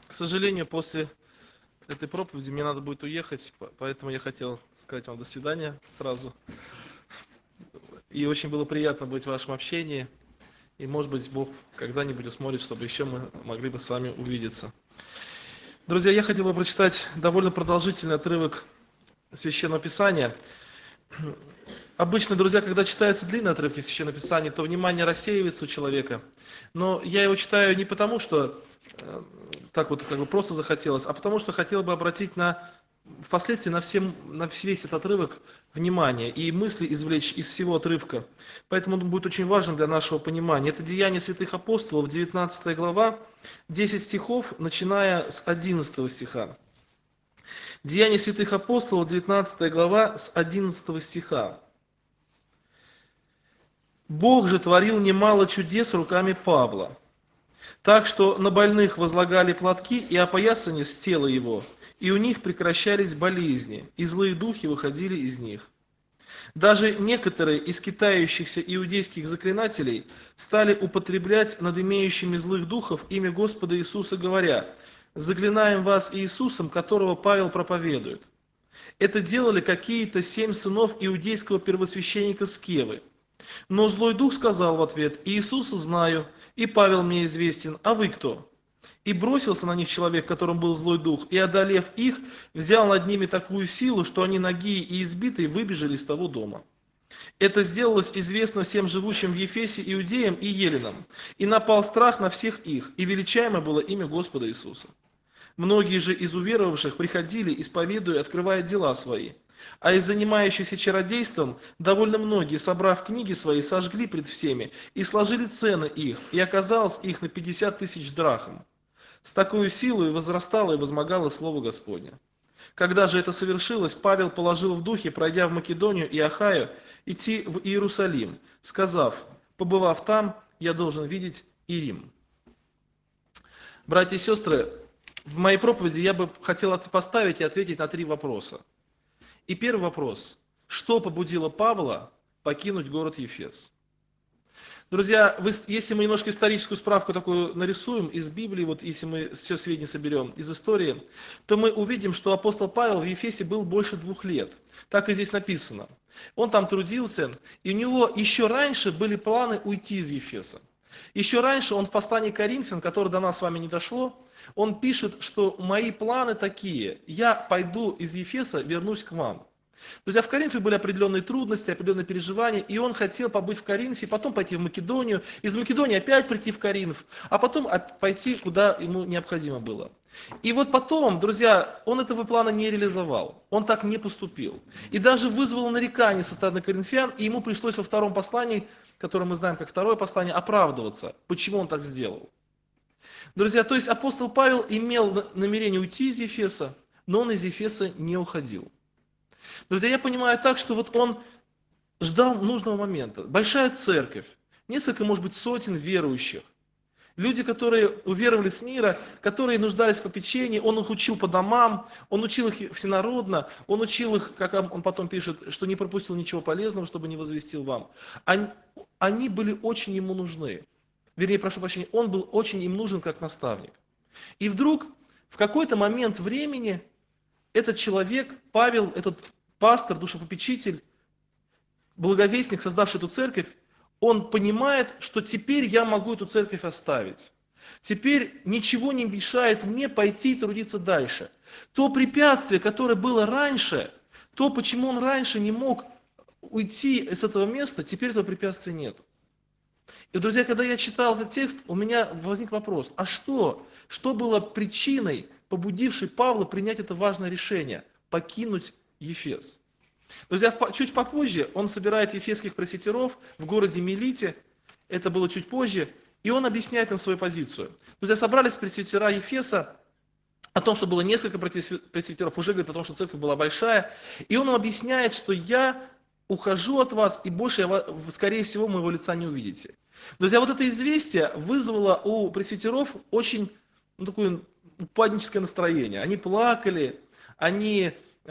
К сожалению, после этой проповеди мне надо будет уехать, поэтому я хотел сказать вам до свидания сразу. И очень было приятно быть в вашем общении. И, может быть, Бог когда-нибудь усмотрит, чтобы еще мы могли бы с вами увидеться. Друзья, я хотел бы прочитать довольно продолжительный отрывок Священного Писания. Обычно, друзья, когда читаются длинные отрывки Священного Писания, то внимание рассеивается у человека. Но я его читаю не потому, что так вот как бы просто захотелось, а потому что хотел бы обратить впоследствии на весь этот отрывок внимание и мысли извлечь из всего отрывка. Поэтому он будет очень важен для нашего понимания. Это Деяния святых апостолов, 19 глава, 10 стихов, начиная с 11 стиха. Деяния святых апостолов, 19 глава, с 11 стиха. «Бог же творил немало чудес руками Павла, так что на больных возлагали платки и опоясания с тела его, и у них прекращались болезни, и злые духи выходили из них. Даже некоторые из китающихся иудейских заклинателей стали употреблять над имеющими злых духов имя Господа Иисуса, говоря: «Заклинаем вас Иисусом, которого Павел проповедует». Это делали какие-то 7 сынов иудейского первосвященника Скевы. Но злой дух сказал в ответ: «Иисуса знаю, и Павел мне известен, а вы кто?» И бросился на них человек, которым был злой дух, и, одолев их, взял над ними такую силу, что они нагие и избитые выбежали из того дома. Это сделалось известно всем живущим в Ефесе иудеям и еленам, и напал страх на всех их, и величаемо было имя Господа Иисуса. Многие же из уверовавших приходили, исповедуя, открывая дела свои. А из занимающихся чародейством довольно многие, собрав книги свои, сожгли пред всеми и сложили цены их, и оказалось их на 50 тысяч драхм. С такой силой возрастало и возмогало слово Господне. Когда же это совершилось, Павел положил в духе, пройдя в Македонию и Ахаю, идти в Иерусалим, сказав: «Побывав там, я должен видеть и Рим». Братья и сестры, в моей проповеди я бы хотел поставить и ответить на 3 вопроса. И первый вопрос: что побудило Павла покинуть город Ефес? Друзья, если мы немножко историческую справку такую нарисуем из Библии, вот если мы все сведения соберем из истории, то мы увидим, что апостол Павел в Ефесе был больше 2 лет. Так и здесь написано. Он там трудился, и у него еще раньше были планы уйти из Ефеса. Еще раньше он в послании к Коринфянам, которое до нас с вами не дошло, он пишет, что мои планы такие: я пойду из Ефеса, вернусь к вам. Друзья, в Коринфе были определенные трудности, определенные переживания, и он хотел побыть в Коринфе, потом пойти в Македонию, из Македонии опять прийти в Коринф, а потом пойти, куда ему необходимо было. И вот потом, друзья, он этого плана не реализовал, он так не поступил. И даже вызвал нарекания со стороны коринфян, и ему пришлось во втором послании, которое мы знаем как второе послание, оправдываться, почему он так сделал. Друзья, то есть апостол Павел имел намерение уйти из Ефеса, но он из Ефеса не уходил. Друзья, я понимаю так, что вот он ждал нужного момента. Большая церковь, несколько, может быть, сотен верующих. Люди, которые уверовали с мира, которые нуждались в попечении, он их учил по домам, он учил их всенародно, он учил их, как он потом пишет, что не пропустил ничего полезного, чтобы не возвестил вам. Они были очень ему нужны. Вернее, прошу прощения, он был очень им нужен как наставник. И вдруг, в какой-то момент времени, этот человек, Павел, этот пастор, душепопечитель, благовестник, создавший эту церковь, он понимает, что теперь я могу эту церковь оставить. Теперь ничего не мешает мне пойти и трудиться дальше. То препятствие, которое было раньше, то, почему он раньше не мог уйти с этого места, теперь этого препятствия нет. И, друзья, когда я читал этот текст, у меня возник вопрос: а что? Что было причиной, побудившей Павла принять это важное решение – покинуть Ефес? Друзья, чуть попозже он собирает ефесских пресвитеров в городе Милите, это было чуть позже, и он объясняет им свою позицию. Друзья, собрались пресвитера Ефеса, о том, что было несколько пресвитеров, уже говорит о том, что церковь была большая, и он им объясняет, что я ухожу от вас, и больше, скорее всего, моего лица не увидите. Друзья, вот это известие вызвало у пресвитеров очень такое упадническое настроение. Они плакали, они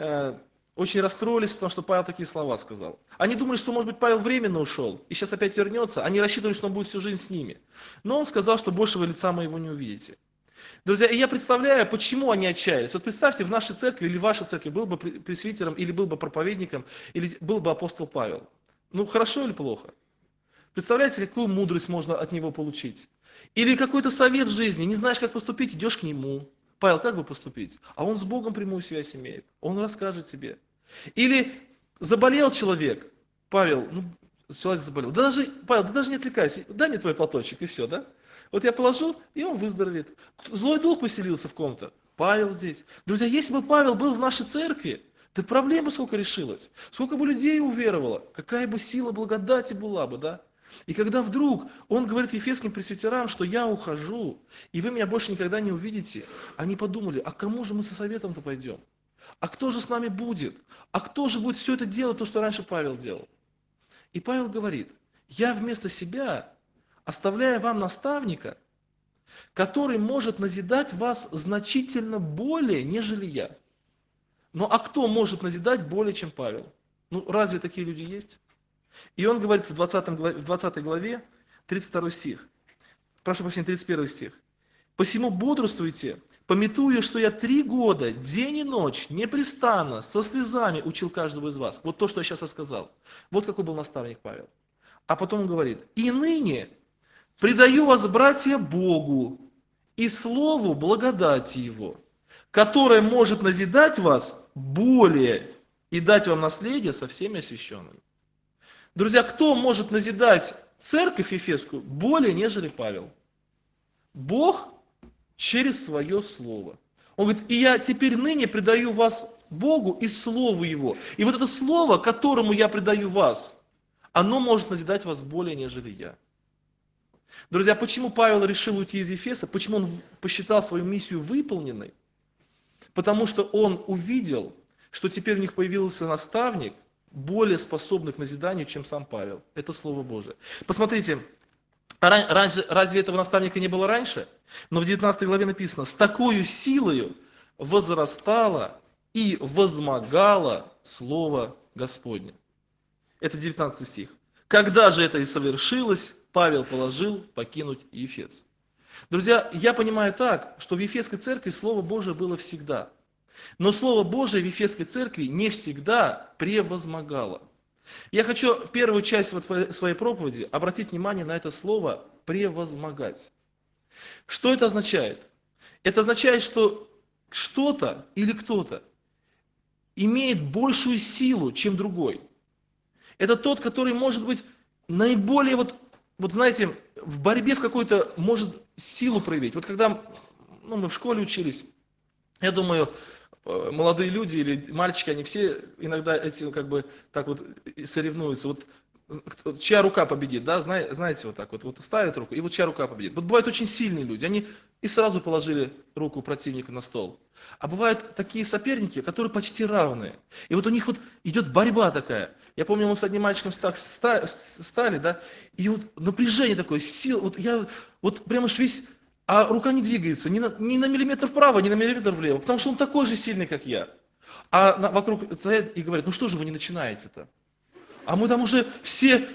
очень расстроились, потому что Павел такие слова сказал. Они думали, что, может быть, Павел временно ушел и сейчас опять вернется. Они рассчитывали, что он будет всю жизнь с ними. Но он сказал, что большего лица моего не увидите. Друзья, и я представляю, почему они отчаялись. Вот представьте, в нашей церкви или в вашей церкви был бы пресвитером, или был бы проповедником, или был бы апостол Павел. Ну, хорошо или плохо? Представляете, какую мудрость можно от него получить? Или какой-то совет в жизни, не знаешь, как поступить, идешь к нему. Павел, как бы поступить? А он с Богом прямую связь имеет. Он расскажет тебе. Или заболел человек. Павел, ну, человек заболел. Да даже, Павел, да даже не отвлекайся. Дай мне твой платочек, и все, да? Вот я положу, и он выздоровеет. Злой дух поселился в ком-то. Павел здесь. Друзья, если бы Павел был в нашей церкви, да проблема сколько решилась. Сколько бы людей уверовало. Какая бы сила благодати была бы, да? И когда вдруг он говорит ефесским пресвитерам, что я ухожу, и вы меня больше никогда не увидите, они подумали, а кому же мы со советом-то пойдем? А кто же с нами будет? А кто же будет все это делать, то, что раньше Павел делал? И Павел говорит, я вместо себя оставляю вам наставника, который может назидать вас значительно более, нежели я. Ну а кто может назидать более, чем Павел? Ну разве такие люди есть? И он говорит в 20 главе, 32 стих, прошу прощения, 31 стих. «Посему бодрствуйте, памятуя, что я 3 года, день и ночь, непрестанно, со слезами учил каждого из вас». Вот то, что я сейчас рассказал. Вот какой был наставник Павел. А потом он говорит, «И ныне предаю вас, братья, Богу и слову благодати Его, которое может назидать вас более и дать вам наследие со всеми освященными». Друзья, кто может назидать церковь Ефесскую более, нежели Павел? Бог через свое слово. Он говорит, и я теперь ныне предаю вас Богу и Слову Его. И вот это Слово, которому я предаю вас, оно может назидать вас более, нежели я. Друзья, почему Павел решил уйти из Ефеса? Почему он посчитал свою миссию выполненной? Потому что он увидел, что теперь у них появился наставник, более способный к назиданию, чем сам Павел. Это Слово Божие. Посмотрите, разве этого наставника не было раньше? Но в 19 главе написано, «С такою силою возрастало и возмогало Слово Господне». Это 19 стих. «Когда же это и совершилось, Павел положил покинуть Ефес». Друзья, я понимаю так, что в Ефесской церкви Слово Божие было всегда. Но Слово Божие в Ефесской церкви не всегда превозмогало. Я хочу первую часть своей проповеди обратить внимание на это слово «превозмогать». Что это означает? Это означает, что что-то или кто-то имеет большую силу, чем другой. Это тот, который может быть наиболее, вот знаете, в борьбе в какой-то может силу проявить. Вот когда мы в школе учились, я думаю, молодые люди или мальчики, они все иногда эти как бы так вот соревнуются. Вот чья рука победит, да, знаете, вот так вот ставят руку, и вот чья рука победит. Вот бывают очень сильные люди, они и сразу положили руку противника на стол. А бывают такие соперники, которые почти равные. И вот у них вот идет борьба такая. Я помню, мы с одним мальчиком стали, да, и вот напряжение такое, сила, вот я вот прямо аж весь. А рука не двигается ни на миллиметр вправо, ни на миллиметр влево, потому что он такой же сильный, как я. А вокруг стоят и говорят, ну что же вы не начинаете-то? А мы там уже все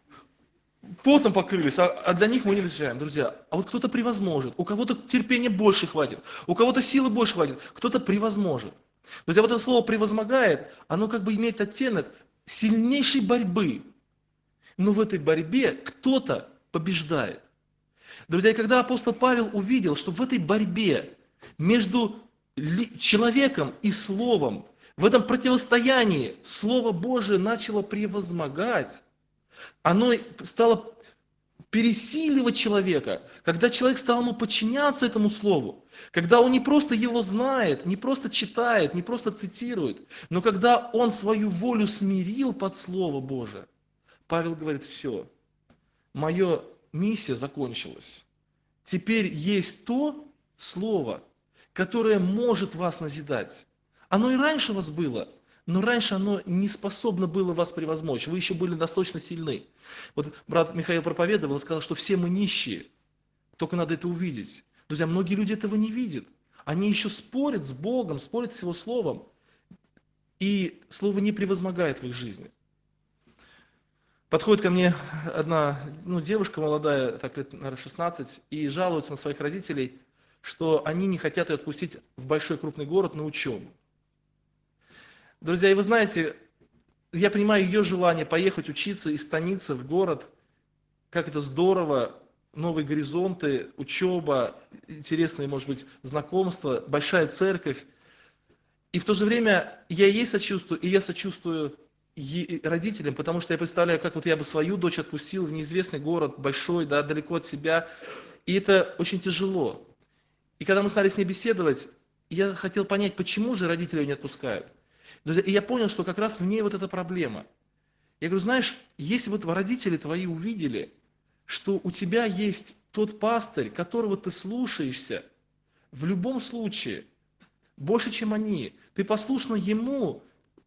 потом покрылись, а для них мы не начинаем, друзья. А вот кто-то превозможет, у кого-то терпения больше хватит, у кого-то силы больше хватит, кто-то превозможет. Друзья, вот это слово «превозмогает», оно как бы имеет оттенок сильнейшей борьбы. Но в этой борьбе кто-то побеждает. Друзья, и когда апостол Павел увидел, что в этой борьбе между человеком и Словом, в этом противостоянии Слово Божие начало превозмогать, оно стало пересиливать человека, когда человек стал ему подчиняться этому Слову, когда он не просто его знает, не просто читает, не просто цитирует, но когда он свою волю смирил под Слово Божие, Павел говорит, все, моя миссия закончилась. Теперь есть то Слово, которое может вас назидать. Оно и раньше у вас было, но раньше оно не способно было вас превозмочь. Вы еще были достаточно сильны. Вот брат Михаил проповедовал и сказал, что все мы нищие. Только надо это увидеть. Друзья, многие люди этого не видят. Они еще спорят с Богом, спорят с Его Словом. И Слово не превозмогает в их жизни. Подходит ко мне одна девушка молодая, так лет, наверное, 16, и жалуется на своих родителей, что они не хотят ее отпустить в большой крупный город на учебу. Друзья, и вы знаете, я понимаю ее желание поехать учиться из станицы в город, как это здорово, новые горизонты, учеба, интересные, может быть, знакомства, большая церковь. И в то же время я ей сочувствую, и я сочувствую родителям, потому что я представляю, как вот я бы свою дочь отпустил в неизвестный город, большой, да, далеко от себя. И это очень тяжело. И когда мы стали с ней беседовать, я хотел понять, почему же родители ее не отпускают. Друзья, и я понял, что как раз в ней вот эта проблема. Я говорю, знаешь, если вот родители твои увидели, что у тебя есть тот пастырь, которого ты слушаешься, в любом случае, больше, чем они, ты послушна ему,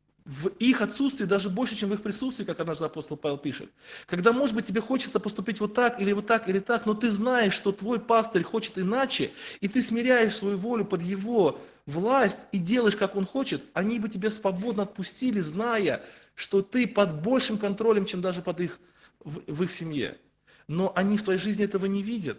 в их отсутствии даже больше, чем в их присутствии, как однажды апостол Павел пишет. Когда, может быть, тебе хочется поступить вот так, или так, но ты знаешь, что твой пастырь хочет иначе, и ты смиряешь свою волю под его власть и делаешь, как он хочет, они бы тебя свободно отпустили, зная, что ты под большим контролем, чем даже под в их семье. Но они в твоей жизни этого не видят,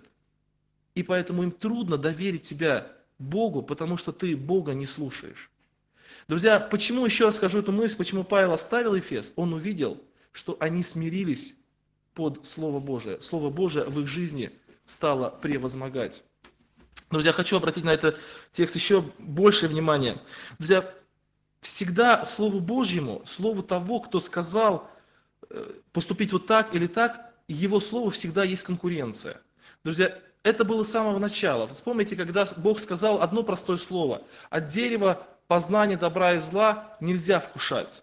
и поэтому им трудно доверить тебя Богу, потому что ты Бога не слушаешь. Друзья, почему, еще раз скажу эту мысль, почему Павел оставил Эфес? Он увидел, что они смирились под Слово Божие. Слово Божие в их жизни стало превозмогать. Друзья, хочу обратить на этот текст еще большее внимание. Друзья, всегда Слову Божьему, Слову того, кто сказал поступить вот так или так, его Слову всегда есть конкуренция. Друзья, это было с самого начала. Вспомните, когда Бог сказал одно простое слово: от дерева познания добра и зла нельзя вкушать.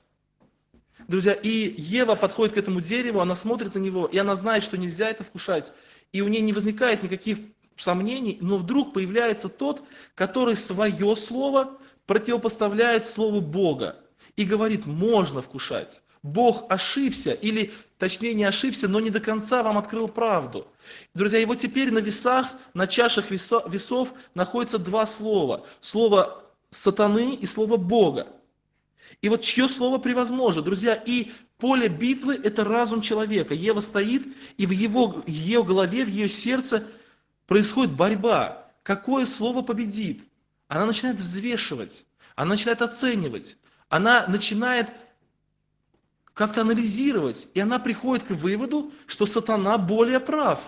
Друзья, и Ева подходит к этому дереву, она смотрит на него, и она знает, что нельзя это вкушать. И у нее не возникает никаких сомнений, но вдруг появляется тот, который свое слово противопоставляет слову Бога. И говорит, можно вкушать. Бог ошибся, или точнее не ошибся, но не до конца вам открыл правду. Друзья, и вот теперь на весах, на чашах весов находятся два слова. Слово сатаны и слово Бога. И вот чье слово превозможет, друзья, и поле битвы – это разум человека. Ева стоит, и в ее голове, в ее сердце происходит борьба. Какое слово победит? Она начинает взвешивать, она начинает оценивать, она начинает как-то анализировать, и она приходит к выводу, что сатана более прав.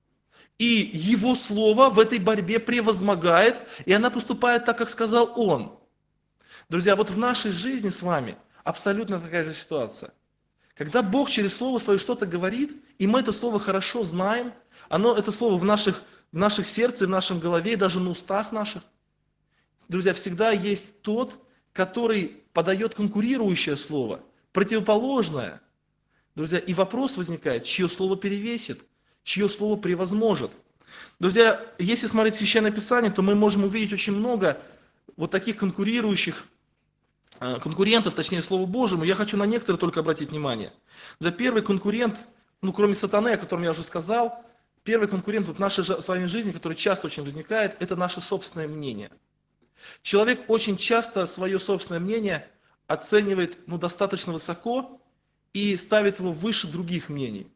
И его слово в этой борьбе превозмогает, и она поступает так, как сказал он. Друзья, вот в нашей жизни с вами абсолютно такая же ситуация. Когда Бог через Слово Свое что-то говорит, и мы это Слово хорошо знаем, это Слово в наших сердце, в нашем голове, и даже на устах наших, друзья, всегда есть тот, который подает конкурирующее Слово, противоположное. Друзья, и вопрос возникает, чье Слово перевесит, чье Слово превозможет. Друзья, если смотреть Священное Писание, то мы можем увидеть очень много вот таких конкурирующих конкурентов, точнее, Слову Божьему. Я хочу на некоторые только обратить внимание. Да, первый конкурент, кроме сатаны, о котором я уже сказал, первый конкурент в нашей с вами жизни, который часто очень возникает, это наше собственное мнение. Человек очень часто свое собственное мнение оценивает достаточно высоко и ставит его выше других мнений.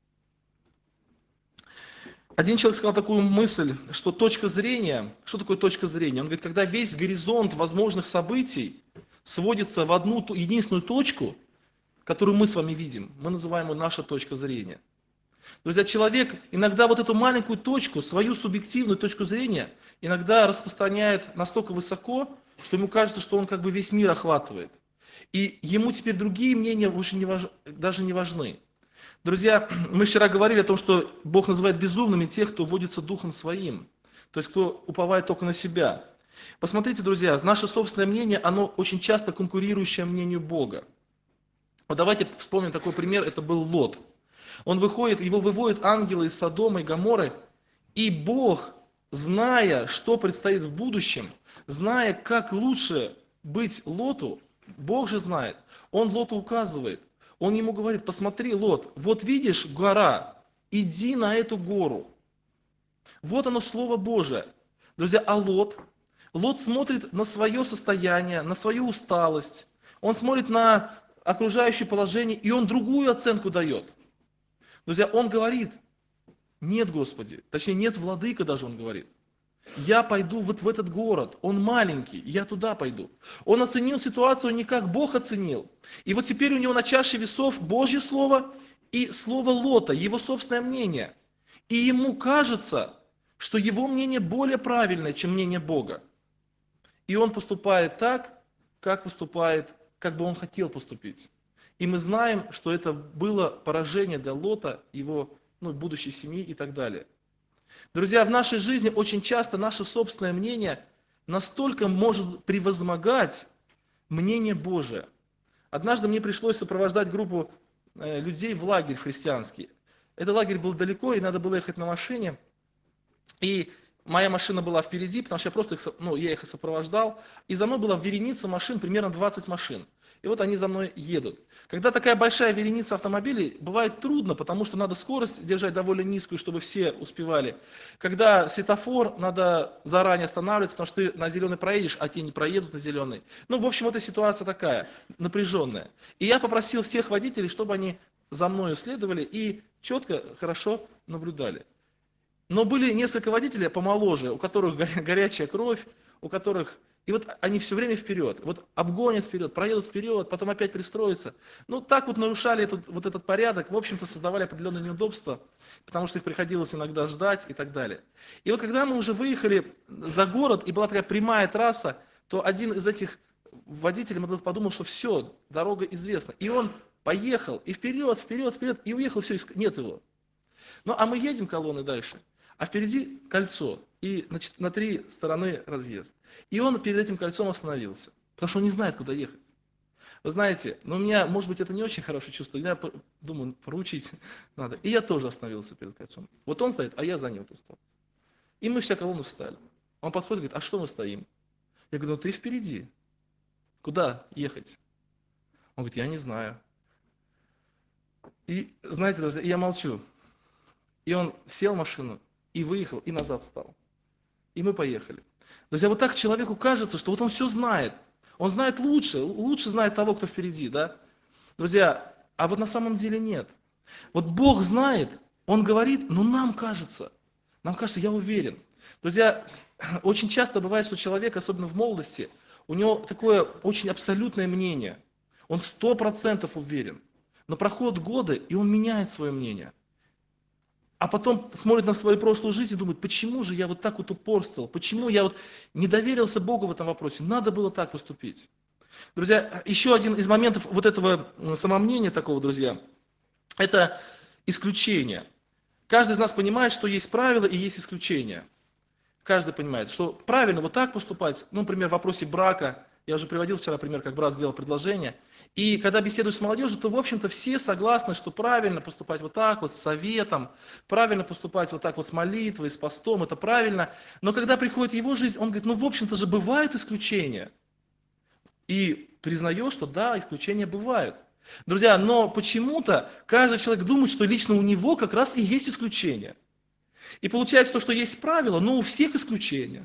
Один человек сказал такую мысль, что точка зрения, что такое точка зрения? Он говорит, когда весь горизонт возможных событий сводится в одну единственную точку, которую мы с вами видим, мы называем ее наша точка зрения. Друзья, человек иногда вот эту маленькую точку, свою субъективную точку зрения, иногда распространяет настолько высоко, что ему кажется, что он как бы весь мир охватывает. И ему теперь другие мнения даже не важны. Друзья, мы вчера говорили о том, что Бог называет безумными тех, кто водится Духом Своим, то есть кто уповает только на себя. Посмотрите, друзья, наше собственное мнение, оно очень часто конкурирующее мнению Бога. Вот давайте вспомним такой пример, это был Лот. Его выводят ангелы из Содома и Гоморры, и Бог, зная, что предстоит в будущем, зная, как лучше быть Лоту, Бог же знает, Он Лоту указывает. Он ему говорит, посмотри, Лот, вот видишь гора, иди на эту гору. Вот оно Слово Божие. Друзья, а Лот смотрит на свое состояние, на свою усталость. Он смотрит на окружающее положение, и он другую оценку дает. Друзья, он говорит, нет, Господи, точнее, нет, Владыка даже он говорит. Я пойду вот в этот город, он маленький, я туда пойду. Он оценил ситуацию не как Бог оценил. И вот теперь у него на чаше весов Божье Слово и Слово Лота, его собственное мнение. И ему кажется, что его мнение более правильное, чем мнение Бога. И он поступает так, как поступает, как бы он хотел поступить. И мы знаем, что это было поражение для Лота, его будущей семьи и так далее. Друзья, в нашей жизни очень часто наше собственное мнение настолько может превозмогать мнение Божие. Однажды мне пришлось сопровождать группу людей в лагерь христианский. Этот лагерь был далеко, и надо было ехать на машине. И моя машина была впереди, потому что я их сопровождал. И за мной была вереница машин, примерно 20 машин. И вот они за мной едут. Когда такая большая вереница автомобилей, бывает трудно, потому что надо скорость держать довольно низкую, чтобы все успевали. Когда светофор, надо заранее останавливаться, потому что ты на зеленый проедешь, а те не проедут на зеленый. В общем, эта ситуация такая, напряженная. И я попросил всех водителей, чтобы они за мной следовали и четко, хорошо наблюдали. Но были несколько водителей помоложе, у которых горячая кровь, у которых... И вот они все время вперед, вот обгонят вперед, проедут вперед, потом опять пристроятся. Так вот нарушали этот порядок, в общем-то создавали определенные неудобства, потому что их приходилось иногда ждать и так далее. И вот когда мы уже выехали за город, и была такая прямая трасса, то один из этих водителей подумал, что все, дорога известна. И он поехал, и вперед, вперед, вперед, и уехал, все, нет его. А мы едем колонной дальше. А впереди кольцо, и на 3 стороны разъезд. И он перед этим кольцом остановился, потому что он не знает, куда ехать. Вы знаете, у меня, может быть, это не очень хорошее чувство, я думаю, поручить надо. И я тоже остановился перед кольцом. Вот он стоит, а я за ним стал. И мы вся колонна встали. Он подходит и говорит, а что мы стоим? Я говорю, ты впереди. Куда ехать? Он говорит, я не знаю. И знаете, друзья, я молчу. И он сел в машину, и выехал, и назад встал. И мы поехали. Друзья, вот так человеку кажется, что вот он все знает. Он знает лучше знает того, кто впереди, да? Друзья, а вот на самом деле нет. Вот Бог знает, Он говорит, но нам кажется, я уверен. Друзья, очень часто бывает, что человек, особенно в молодости, у него такое очень абсолютное мнение. Он 100% уверен. Но проходят годы, и он меняет свое мнение. А потом смотрит на свою прошлую жизнь и думает, почему же я вот так вот упорствовал, почему я вот не доверился Богу в этом вопросе, надо было так поступить. Друзья, еще один из моментов вот этого самомнения такого, друзья, это исключение. Каждый из нас понимает, что есть правила и есть исключения. Каждый понимает, что правильно вот так поступать, например, в вопросе брака, я уже приводил вчера пример, как брат сделал предложение, и когда беседуешь с молодежью, то, в общем-то, все согласны, что правильно поступать вот так вот, с советом, правильно поступать вот так вот с молитвой, с постом, это правильно. Но когда приходит его жизнь, он говорит, в общем-то же бывают исключения. И признает, что да, исключения бывают. Друзья, но почему-то каждый человек думает, что лично у него как раз и есть исключения. И получается то, что есть правила, но у всех исключения.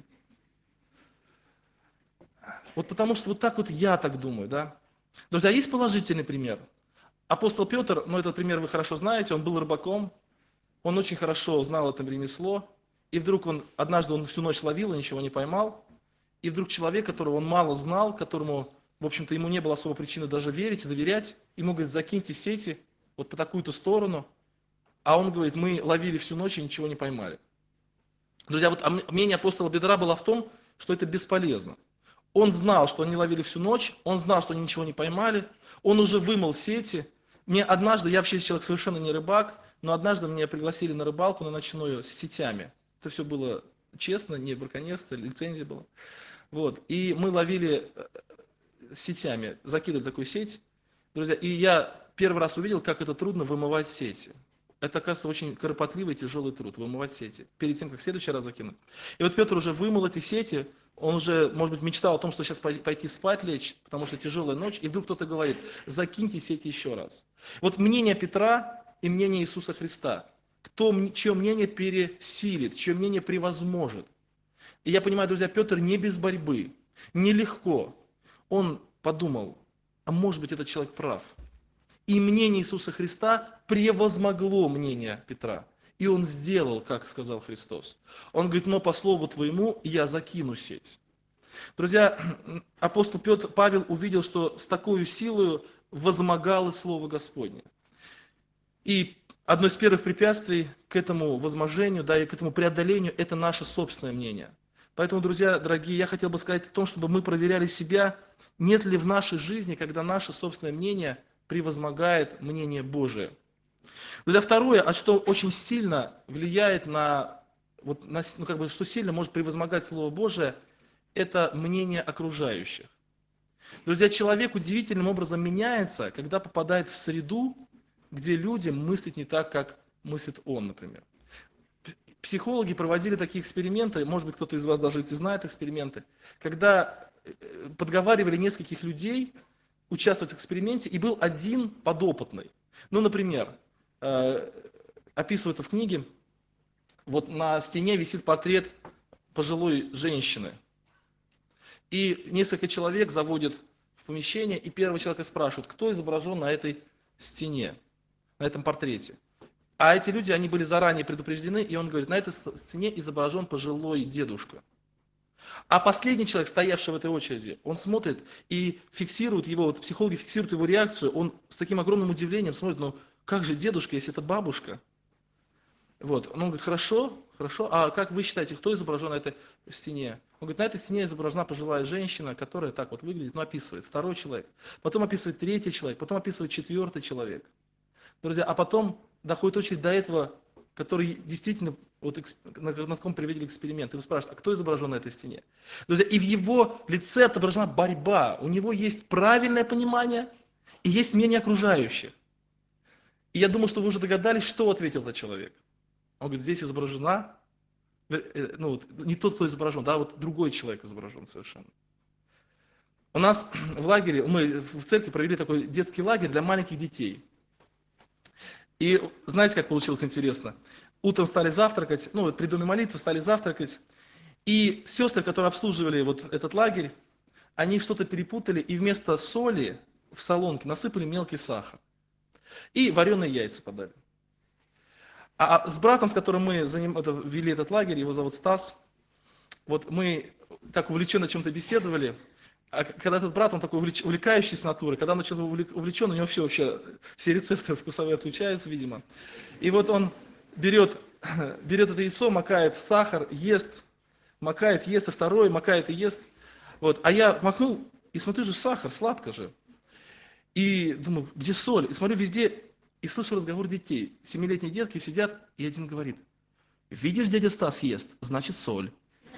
Вот потому что вот так вот я так думаю, да. Друзья, есть положительный пример. Апостол Петр, этот пример вы хорошо знаете, он был рыбаком, он очень хорошо знал это ремесло, и вдруг однажды он всю ночь ловил и ничего не поймал, и вдруг человек, которого он мало знал, которому, в общем-то, ему не было особой причины даже верить и доверять, ему говорит, закиньте сети вот по такую-то сторону, а он говорит, мы ловили всю ночь и ничего не поймали. Друзья, вот мнение апостола Петра было в том, что это бесполезно. Он знал, что они ловили всю ночь, он знал, что они ничего не поймали, он уже вымыл сети. Я вообще человек совершенно не рыбак, но однажды меня пригласили на рыбалку на ночную с сетями. Это все было честно, не браконьерство, лицензия была. Вот. И мы ловили сетями, закидывали такую сеть. Друзья, и я первый раз увидел, как это трудно вымывать сети. Это, оказывается, очень кропотливый и тяжелый труд, вымывать сети, перед тем, как в следующий раз закинуть. И вот Петр уже вымыл эти сети, он уже, может быть, мечтал о том, что сейчас пойти спать лечь, потому что тяжелая ночь, и вдруг кто-то говорит, закиньте сети еще раз. Вот мнение Петра и мнение Иисуса Христа. Чье мнение пересилит, чье мнение превозможет. И я понимаю, друзья, Петр не без борьбы, нелегко. Он подумал, а может быть, этот человек прав. И мнение Иисуса Христа превозмогло мнение Петра. И он сделал, как сказал Христос. Он говорит, но по слову твоему я закину сеть. Друзья, апостол Павел увидел, что с такой силой возмогало Слово Господне. И одно из первых препятствий к этому возможению, да, и к этому преодолению, это наше собственное мнение. Поэтому, друзья, дорогие, я хотел бы сказать о том, чтобы мы проверяли себя, нет ли в нашей жизни, когда наше собственное мнение превозмогает мнение Божие. Друзья, второе, а что очень сильно влияет что сильно может превозмогать Слово Божие, это мнение окружающих. Друзья, человек удивительным образом меняется, когда попадает в среду, где люди мыслят не так, как мыслит он, например. Психологи проводили такие эксперименты, может быть, кто-то из вас даже знает эксперименты, когда подговаривали нескольких людей участвовать в эксперименте, и был один подопытный. Ну, например, описывают это в книге, вот на стене висит портрет пожилой женщины. И несколько человек заводят в помещение, и первого человека спрашивают, кто изображен на этой стене, на этом портрете. А эти люди, они были заранее предупреждены, и он говорит, на этой стене изображен пожилой дедушка. А последний человек, стоявший в этой очереди, он смотрит и фиксирует его, вот психологи фиксируют его реакцию, он с таким огромным удивлением смотрит, ну как же дедушка, если это бабушка? Вот, он говорит, хорошо, а как вы считаете, кто изображен на этой стене? Он говорит, на этой стене изображена пожилая женщина, которая так вот выглядит, описывает второй человек, потом описывает третий человек, потом описывает четвертый человек. Друзья, а потом доходит очередь до этого, который действительно, на ком провели эксперимент, и вы спрашиваете, а кто изображен на этой стене? Друзья, и в его лице отображена борьба, у него есть правильное понимание и есть мнение окружающих. И я думаю, что вы уже догадались, что ответил этот человек. Он говорит, здесь изображена, не тот, кто изображен, да, вот другой человек изображен совершенно. У нас в лагере, мы в церкви провели такой детский лагерь для маленьких детей. И знаете, как получилось интересно? Утром стали завтракать, при доме молитвы стали завтракать, и сестры, которые обслуживали вот этот лагерь, они что-то перепутали, и вместо соли в солонке насыпали мелкий сахар. И вареные яйца подали. А с братом, с которым мы вели этот лагерь, его зовут Стас, вот мы так увлеченно чем-то беседовали, а когда этот брат, он такой увлекающийся натурой, когда он начал увлечен, у него все рецепторы вкусовые отключаются, видимо. И вот он берет это яйцо, макает в сахар, ест, макает, ест, и второе, макает и ест. Вот. А я макнул, и смотрю же, сахар, сладко же. И думаю, где соль? И смотрю везде, и слышу разговор детей. 7-летние детки сидят, и один говорит, видишь, дядя Стас ест, значит соль.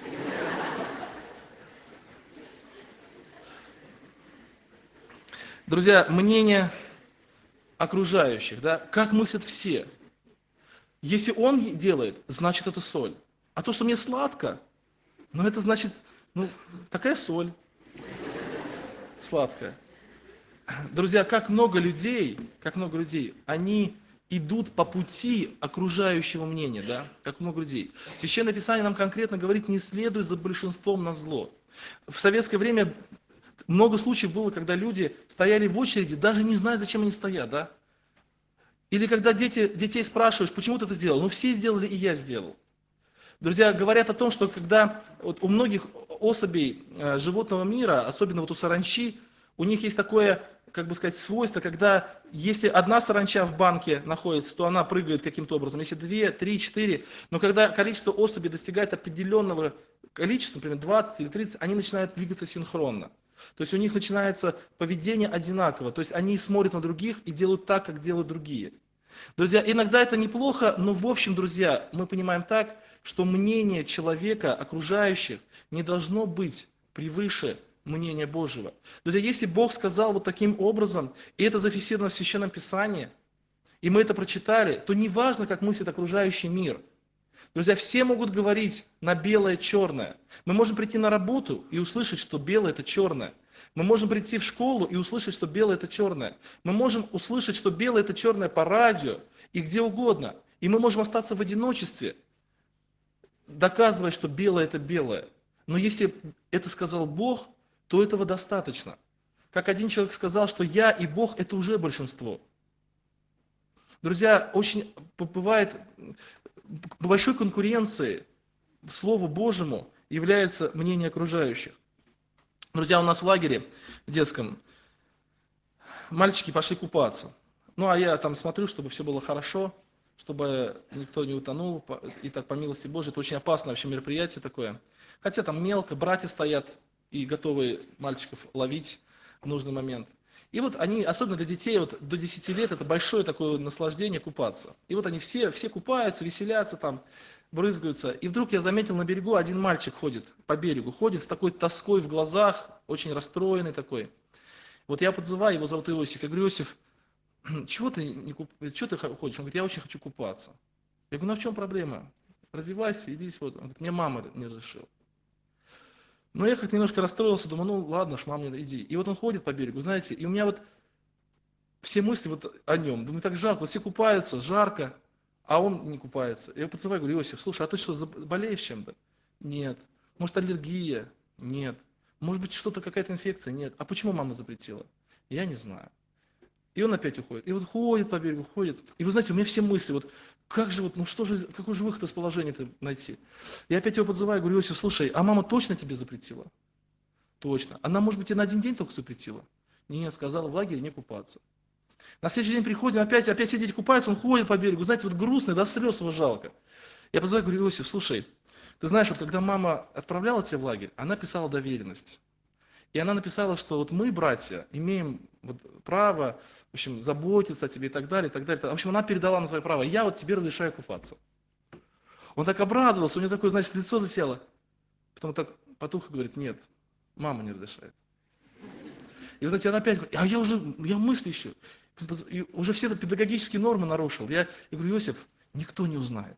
Друзья, мнение окружающих, да, как мыслят все. Если он делает, значит это соль. А то, что мне сладко, это значит, такая соль сладкая. Друзья, как много людей, они идут по пути окружающего мнения, да, как много людей. Священное Писание нам конкретно говорит, не следуй за большинством на зло. В советское время много случаев было, когда люди стояли в очереди, даже не зная, зачем они стоят, да. Или когда детей спрашиваешь, почему ты это сделал? Все сделали, и я сделал. Друзья, говорят о том, что когда у многих особей животного мира, особенно у саранчи, у них есть такое, свойство, когда если одна саранча в банке находится, то она прыгает каким-то образом, если 2, 3, 4, но когда количество особей достигает определенного количества, например, 20 или 30, они начинают двигаться синхронно. То есть у них начинается поведение одинаково, то есть они смотрят на других и делают так, как делают другие. Друзья, иногда это неплохо, но в общем, друзья, мы понимаем так, что мнение человека, окружающих, не должно быть превыше мнения Божьего. Друзья, если Бог сказал вот таким образом, и это зафиксировано в Священном Писании, и мы это прочитали, то не важно, как мыслит окружающий мир. Друзья, все могут говорить на белое-черное. Мы можем прийти на работу и услышать, что белое – это черное. Мы можем прийти в школу и услышать, что белое – это черное. Мы можем услышать, что белое – это черное по радио и где угодно. И мы можем остаться в одиночестве, доказывая, что белое – это белое. Но если это сказал Бог, то этого достаточно. Как один человек сказал, что я и Бог – это уже большинство. Друзья, очень бывает, большой конкуренцией Слову Божьему является мнение окружающих. Друзья, у нас в лагере в детском мальчики пошли купаться. Ну, а я там смотрю, чтобы все было хорошо, чтобы никто не утонул. И так, по милости Божией, это очень опасное вообще мероприятие такое. Хотя там мелко, братья стоят и готовы мальчиков ловить в нужный момент. И вот они, особенно для детей, вот до 10 лет, это большое такое наслаждение купаться. И вот они все купаются, веселятся там, брызгаются. И вдруг я заметил на берегу, один мальчик ходит, по берегу ходит с такой тоской в глазах, очень расстроенный такой. Вот я подзываю, его зовут Иосиф. Я говорю: Иосиф, чего ты ходишь? Он говорит: я очень хочу купаться. Я говорю: ну а в чем проблема? Раздевайся, иди вот. Он говорит: мне мама не разрешила. Но я как-то немножко расстроился, думаю: ну ладно, мама, иди. И вот он ходит по берегу, знаете, и у меня вот все мысли вот о нем. Думаю, так жалко, вот все купаются, жарко, а он не купается. Я его подзываю, говорю: Иосиф, слушай, а ты что, болеешь чем-то? Нет. Может, аллергия? Нет. Может быть, что-то, какая-то инфекция? Нет. А почему мама запретила? Я не знаю. И он опять уходит. И вот ходит по берегу, ходит. И вы знаете, у меня все мысли, вот как же, вот, ну что же, какой же выход из положения-то найти? Я опять его подзываю, говорю: Иосиф, слушай, а мама точно тебе запретила? Точно. Она, может быть, и на один день только запретила? Нет, сказала в лагере не купаться. На следующий день приходим, опять все дети купаются, он ходит по берегу, знаете, вот грустный, до слез его жалко. Я подзываю, говорю: Иосиф, слушай, ты знаешь, вот когда мама отправляла тебя в лагерь, она писала доверенность. И она написала, что вот мы, братья, имеем вот право, в общем, заботиться о тебе и так далее, и так далее. В общем, она передала на свое право. Я вот тебе разрешаю купаться. Он так обрадовался, у него такое, значит, лицо засело. Потом так потух и говорит: нет, мама не разрешает. И, вы знаете, он опять говорит: я мысли еще. И уже все педагогические нормы нарушил. Я говорю: Иосиф, никто не узнает.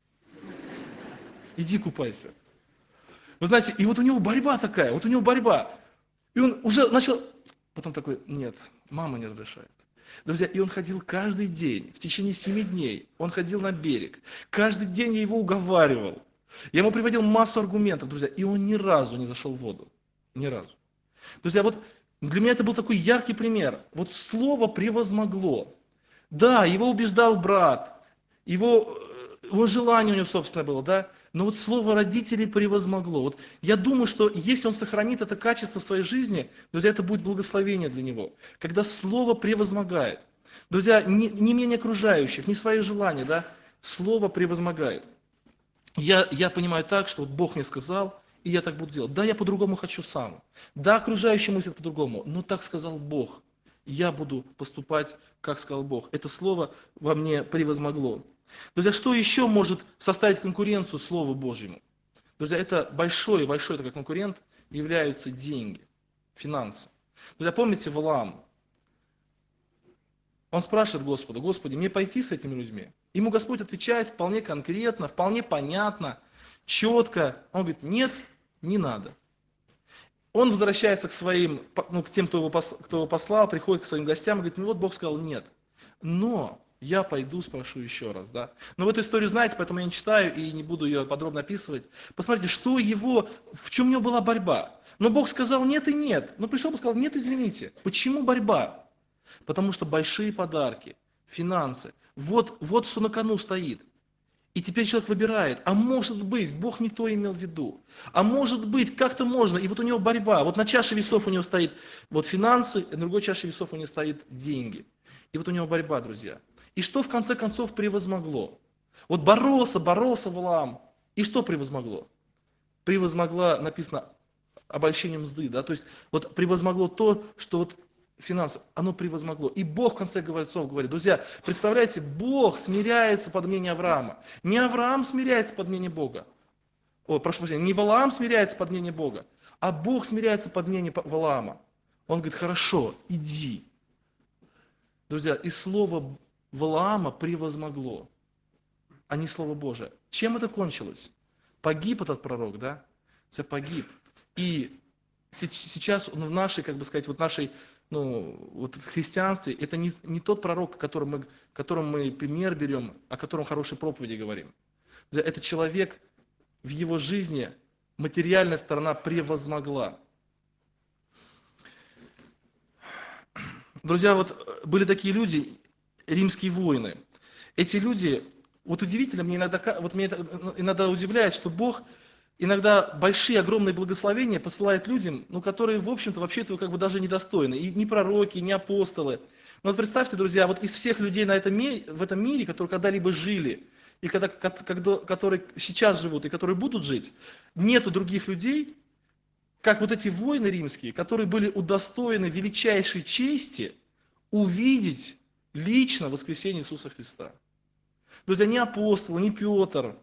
Иди купайся. Вы знаете, и вот у него борьба такая, вот у него борьба. И он уже начал, потом такой: нет, мама не разрешает. Друзья, и он ходил каждый день, в течение 7 дней, он ходил на берег. Каждый день я его уговаривал. Я ему приводил массу аргументов, друзья, и он ни разу не зашел в воду. Ни разу. Друзья, вот для меня это был такой яркий пример. Вот слово превозмогло. Да, его убеждал брат, его желание у него собственное было, да, но вот слово родителей превозмогло. Вот я думаю, что если он сохранит это качество в своей жизни, друзья, это будет благословение для него. Когда слово превозмогает. Друзья, не мнение окружающих, не свои желания, да, слово превозмогает. Я понимаю так, что вот Бог мне сказал, и я так буду делать. Да, я по-другому хочу сам. Да, окружающие мыслят по-другому, но так сказал Бог. Я буду поступать, как сказал Бог. Это слово во мне превозмогло. Друзья, что еще может составить конкуренцию Слову Божьему? Друзья, это большой такой конкурент являются деньги, финансы. Друзья, помните Валаам? Он спрашивает Господа: Господи, мне пойти с этими людьми? Ему Господь отвечает вполне конкретно, вполне понятно, четко. Он говорит: нет, не надо. Он возвращается к своим, к тем, кто его послал, приходит к своим гостям и говорит: ну вот Бог сказал нет. Но я пойду, спрошу еще раз, да. Но вы эту историю знаете, поэтому я не читаю и не буду ее подробно описывать. Посмотрите, в чем у него была борьба. Но Бог сказал нет и нет. Но пришел и сказал: нет, извините. Почему борьба? Потому что большие подарки, финансы, вот что на кону стоит. И теперь человек выбирает, а может быть, Бог не то имел в виду, а может быть, как-то можно, и вот у него борьба, вот на чаше весов у него стоит вот финансы, а на другой чаше весов у него стоит деньги. И вот у него борьба, друзья. И что в конце концов превозмогло? Вот боролся Валаам, и что превозмогло? Превозмогла, написано, обольщение мзды, да, то есть вот превозмогло то, что вот финансов, оно превозмогло. И Бог в конце концов говорит: друзья, представляете, Бог смиряется под мнение Авраама. Не Авраам смиряется под мнение Бога. Прошу прощения, не Валаам смиряется под мнение Бога, а Бог смиряется под мнение Валаама. Он говорит: хорошо, иди. Друзья, и слово Валаама превозмогло, а не слово Божие. Чем это кончилось? Погиб этот пророк, да? Погиб. И сейчас в нашей, как бы сказать, вот нашей, вот в христианстве, это не тот пророк, которым мы пример берем, о котором хорошей проповеди говорим. Это человек, в его жизни материальная сторона превозмогла. Друзья, вот были такие люди, римские воины. Эти люди, Вот удивительно, мне это иногда удивляет, что Бог иногда большие, огромные благословения посылает людям, ну, которые, в общем-то, вообще этого как бы даже недостойны. И ни пророки, ни апостолы. Но вот представьте, друзья, вот из всех людей в этом мире, которые когда-либо жили, и которые сейчас живут, и которые будут жить, нету других людей, как вот эти воины римские, которые были удостоены величайшей чести увидеть лично воскресение Иисуса Христа. Друзья, ни апостолы, ни Петр,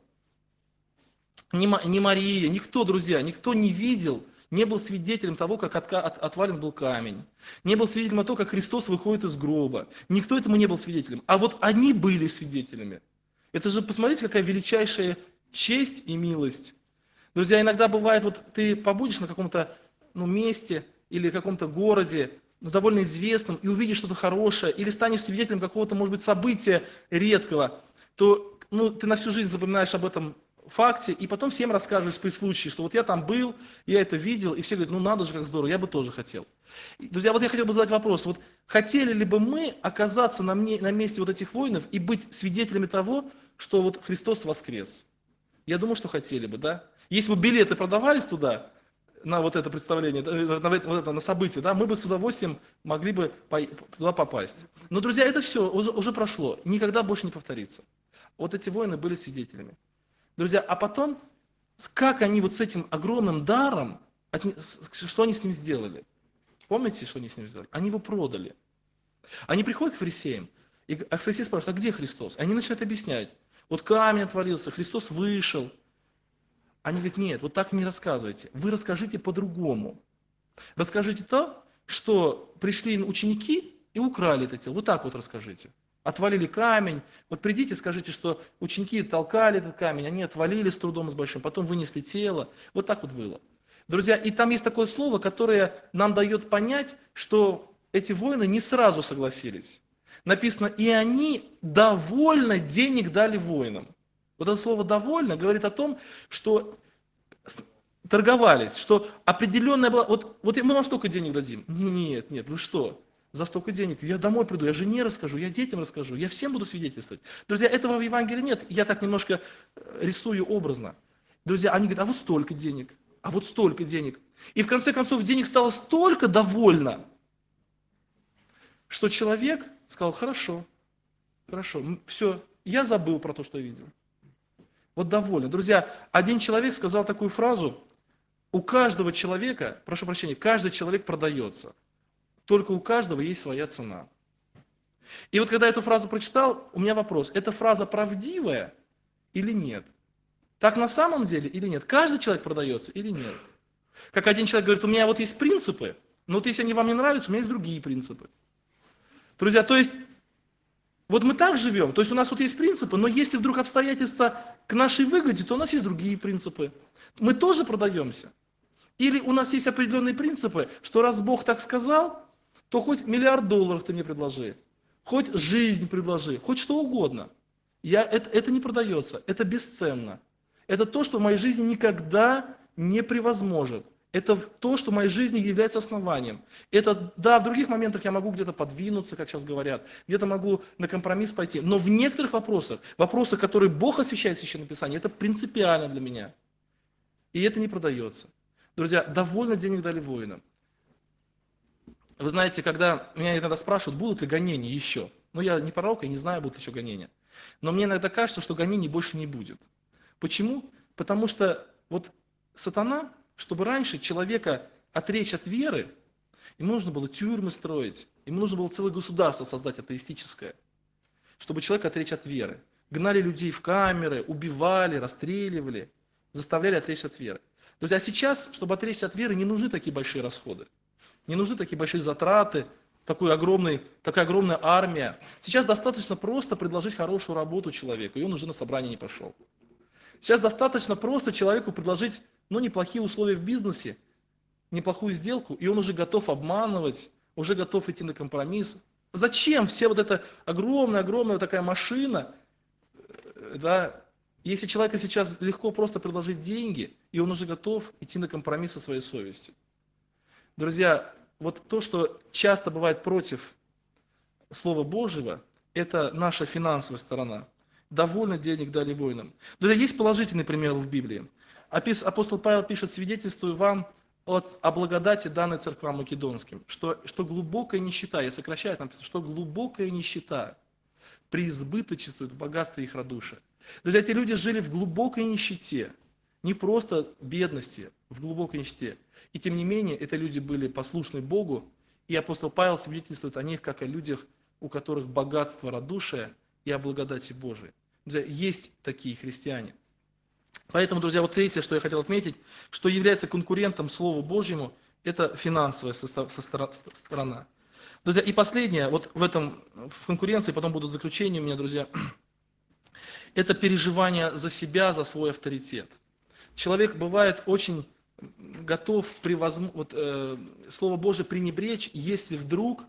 ни Мария, никто, друзья, никто не видел, не был свидетелем того, как отвален был камень. Не был свидетелем того, как Христос выходит из гроба. Никто этому не был свидетелем. А вот они были свидетелями. Это же, посмотрите, какая величайшая честь и милость. Друзья, иногда бывает, вот ты побудешь на каком-то месте или каком-то городе, довольно известном, и увидишь что-то хорошее, или станешь свидетелем какого-то, может быть, события редкого, то ты на всю жизнь запоминаешь об этом факте, и потом всем рассказываешь при случае, что вот я там был, я это видел, и все говорят, надо же, как здорово, я бы тоже хотел. Друзья, вот я хотел бы задать вопрос, вот хотели ли бы мы оказаться на месте вот этих воинов и быть свидетелями того, что вот Христос воскрес? Я думаю, что хотели бы, да? Если бы билеты продавались туда, на вот это представление, на событие, да, мы бы с удовольствием могли бы туда попасть. Но, друзья, это все уже прошло, никогда больше не повторится. Вот эти воины были свидетелями. Друзья, а потом, как они вот с этим огромным даром, что они с ним сделали? Помните, что они с ним сделали? Они его продали. Они приходят к фарисеям, а фарисеи спрашивают, а где Христос? Они начинают объяснять. Вот камень отвалился, Христос вышел. Они говорят, нет, вот так не рассказывайте. Вы расскажите по-другому. Расскажите то, что пришли ученики и украли это тело. Вот так вот расскажите. Отвалили камень. Вот придите, скажите, что ученики толкали этот камень, они отвалили с трудом, с большим, потом вынесли тело. Вот так вот было. Друзья, и там есть такое слово, которое нам дает понять, что эти воины не сразу согласились. Написано, и они довольно денег дали воинам. Вот это слово «довольно» говорит о том, что торговались, что определенная была... Вот мы вам столько денег дадим. Нет, вы что? За столько денег. Я домой приду, я жене расскажу, я детям расскажу, я всем буду свидетельствовать. Друзья, этого в Евангелии нет. Я так немножко рисую образно. Друзья, они говорят, а вот столько денег, а вот столько денег. И в конце концов денег стало столько довольно, что человек сказал, хорошо, все, я забыл про то, что видел. Вот довольно. Друзья, один человек сказал такую фразу, у каждого человека, прошу прощения, каждый человек продается, только у каждого есть своя цена. И вот когда я эту фразу прочитал, у меня вопрос, эта фраза правдивая или нет? Так на самом деле или нет? Каждый человек продается или нет? Как один человек говорит, у меня вот есть принципы, но вот если они вам не нравятся, у меня есть другие принципы. Друзья, то есть, вот мы так живем, то есть у нас вот есть принципы, но если вдруг обстоятельства к нашей выгоде, то у нас есть другие принципы. Мы тоже продаемся. Или у нас есть определенные принципы, что раз Бог так сказал, то хоть $1 миллиард ты мне предложи, хоть жизнь предложи, хоть что угодно. Это не продается, это бесценно. Это то, что в моей жизни никогда не превозможет. Это то, что в моей жизни является основанием. Это, да, в других моментах я могу где-то подвинуться, как сейчас говорят, где-то могу на компромисс пойти. Но в некоторых вопросах, которые Бог освящает в Священном Писании, это принципиально для меня. И это не продается. Друзья, довольно денег дали воинам. Вы знаете, когда меня иногда спрашивают, будут ли гонения еще. Я не пророк, я не знаю, будут ли еще гонения. Но мне иногда кажется, что гонений больше не будет. Почему? Потому что вот сатана, чтобы раньше человека отречь от веры, ему нужно было тюрьмы строить, ему нужно было целое государство создать атеистическое, чтобы человека отречь от веры. Гнали людей в камеры, убивали, расстреливали, заставляли отречься от веры. Друзья, сейчас, чтобы отречься от веры, не нужны такие большие расходы, не нужны такие большие затраты, такая огромная армия. Сейчас достаточно просто предложить хорошую работу человеку, и он уже на собрание не пошел. Сейчас достаточно просто человеку предложить, неплохие условия в бизнесе, неплохую сделку, и он уже готов обманывать, уже готов идти на компромисс. Зачем вся вот эта огромная такая машина, да, если человеку сейчас легко просто предложить деньги, и он уже готов идти на компромисс со своей совестью. Друзья, вот то, что часто бывает против Слова Божьего, это наша финансовая сторона. довольно денег дали воинам. Друзья, есть положительный пример в Библии. Апостол Павел пишет: свидетельствую вам о благодати, данной церквам македонским, что глубокая нищета, я сокращаю, там написано, что глубокая нищета преизбыточествует в богатстве их радушия. Друзья, эти люди жили в глубокой нищете, не просто бедности, в глубокой нищете. И тем не менее, эти люди были послушны Богу, и апостол Павел свидетельствует о них, как о людях, у которых богатство радушия и о благодати Божией. Друзья, есть такие христиане. Поэтому, друзья, вот третье, что я хотел отметить, что является конкурентом Слову Божьему, это финансовая сторона. Друзья, и последнее, вот в конкуренции, потом будут заключения у меня, друзья, это переживание за себя, за свой авторитет. Человек бывает очень готов Слово Божие пренебречь, если вдруг,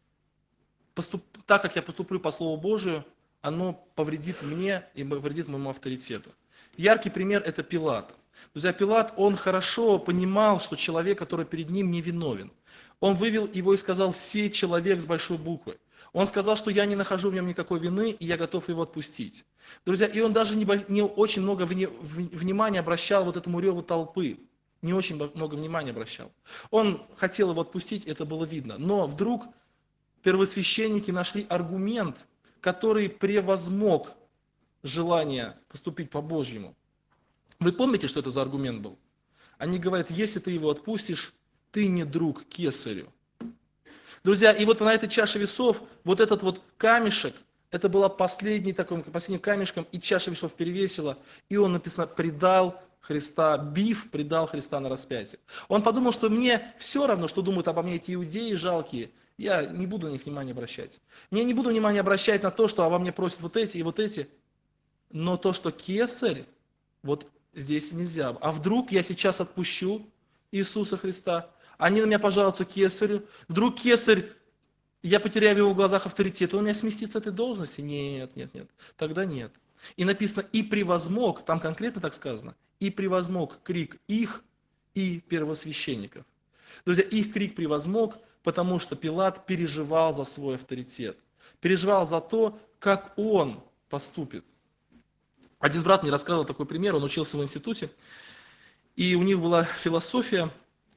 так как я поступлю по Слову Божию, оно повредит мне и повредит моему авторитету. Яркий пример – это Пилат. Друзья, Пилат, он хорошо понимал, что человек, который перед ним, невиновен. Он вывел его и сказал: «Сей человек» с большой буквы. Он сказал, что я не нахожу в нем никакой вины, и я готов его отпустить. Друзья, и он даже не очень много внимания обращал вот этому реву толпы. Не очень много внимания обращал. Он хотел его отпустить, это было видно. Но вдруг первосвященники нашли аргумент, который превозмог желание поступить по-божьему. Вы помните, что это за аргумент был? Они говорят: если ты его отпустишь, ты не друг Кесарю. Друзья, и вот на этой чаше весов, вот этот вот камешек, это было последним камешком, и чаша весов перевесила, и он, написано, предал Христа на распятие. Он подумал, что мне все равно, что думают обо мне эти иудеи жалкие, я не буду на них внимания обращать. Мне не буду внимания обращать на то, что обо мне просят вот эти и вот эти, но то, что Кесарь, вот здесь нельзя. А вдруг я сейчас отпущу Иисуса Христа, они на меня пожалуются Кесарю, вдруг Кесарь, я потеряю в его глазах авторитет, он меня сместит с этой должности? Нет, тогда нет. И написано: и превозмог, там конкретно так сказано, и превозмог крик их и первосвященников. Друзья, их крик превозмог, потому что Пилат переживал за свой авторитет, переживал за то, как он поступит. Один брат мне рассказывал такой пример, он учился в институте, и у них была философия,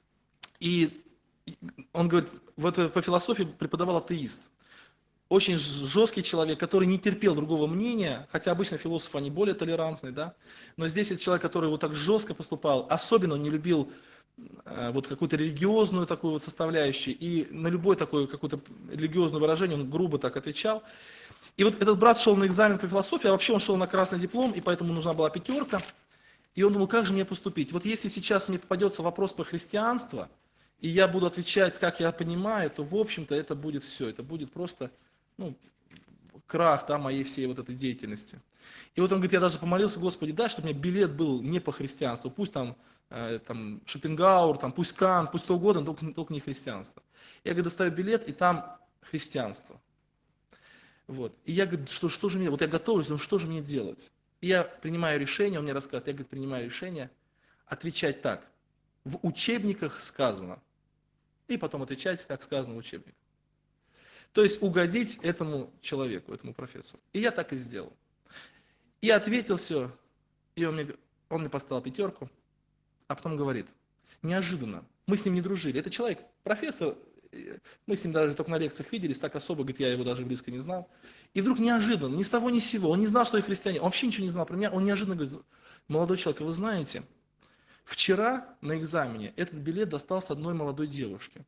и он говорит, по философии преподавал атеист. Очень жесткий человек, который не терпел другого мнения, хотя обычно философы, они более толерантные, да, но здесь это человек, который вот так жестко поступал, особенно он не любил вот какую-то религиозную такую вот составляющую, и на любое такое какое-то религиозное выражение он грубо так отвечал. И вот этот брат шел на экзамен по философии, а вообще он шел на красный диплом, и поэтому нужна была 5. И он думал, как же мне поступить? Вот если сейчас мне попадется вопрос по христианству, и я буду отвечать, как я понимаю, то, в общем-то, это будет все. Это будет просто, крах моей всей вот этой деятельности. И вот он говорит, я даже помолился: Господи, дай, чтобы у меня билет был не по христианству. Пусть там Шопенгауэр, пусть Кант, пусть кто угодно, только не христианство. Я, говорит, достаю билет, и там христианство. Вот. И я говорю, что же мне, вот я готовлюсь, но что же мне делать? И я принимаю решение, он мне рассказывает, я, говорит, принимаю решение отвечать так: в учебниках сказано. И потом отвечать, как сказано в учебниках. То есть угодить этому человеку, этому профессору. И я так и сделал. И ответил все, и он мне поставил 5, а потом говорит, неожиданно, мы с ним не дружили. Это человек, профессор, мы с ним даже только на лекциях виделись, так особо, говорит, я его даже близко не знал. И вдруг неожиданно, ни с того ни с сего, он не знал, что я христианин, он вообще ничего не знал про меня, он неожиданно говорит, молодой человек, вы знаете, вчера на экзамене этот билет достался одной молодой девушке.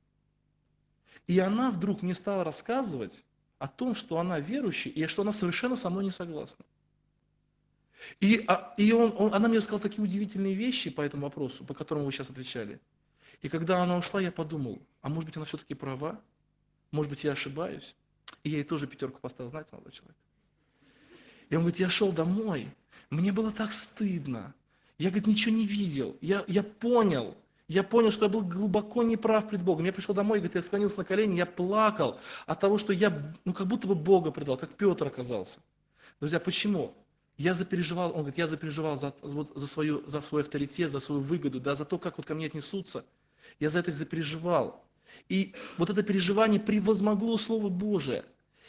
И она вдруг мне стала рассказывать о том, что она верующая, и что она совершенно со мной не согласна. И она мне сказала такие удивительные вещи по этому вопросу, по которому вы сейчас отвечали. И когда она ушла, я подумал, а может быть она все-таки права? Может быть я ошибаюсь? И я ей тоже 5 поставил, знаете, молодой человек. И он говорит, я шел домой, мне было так стыдно. Я, говорит, ничего не видел. Я понял, что я был глубоко неправ пред Богом. Я пришел домой, говорит, я склонился на колени, я плакал от того, что я, как будто бы Бога предал, как Петр оказался. Друзья, почему? Я запереживал, он говорит, я запереживал за свой авторитет, за свою выгоду, да, за то, как вот ко мне отнесутся. Я за это запереживал. И вот это переживание превозмогло Слово Божие.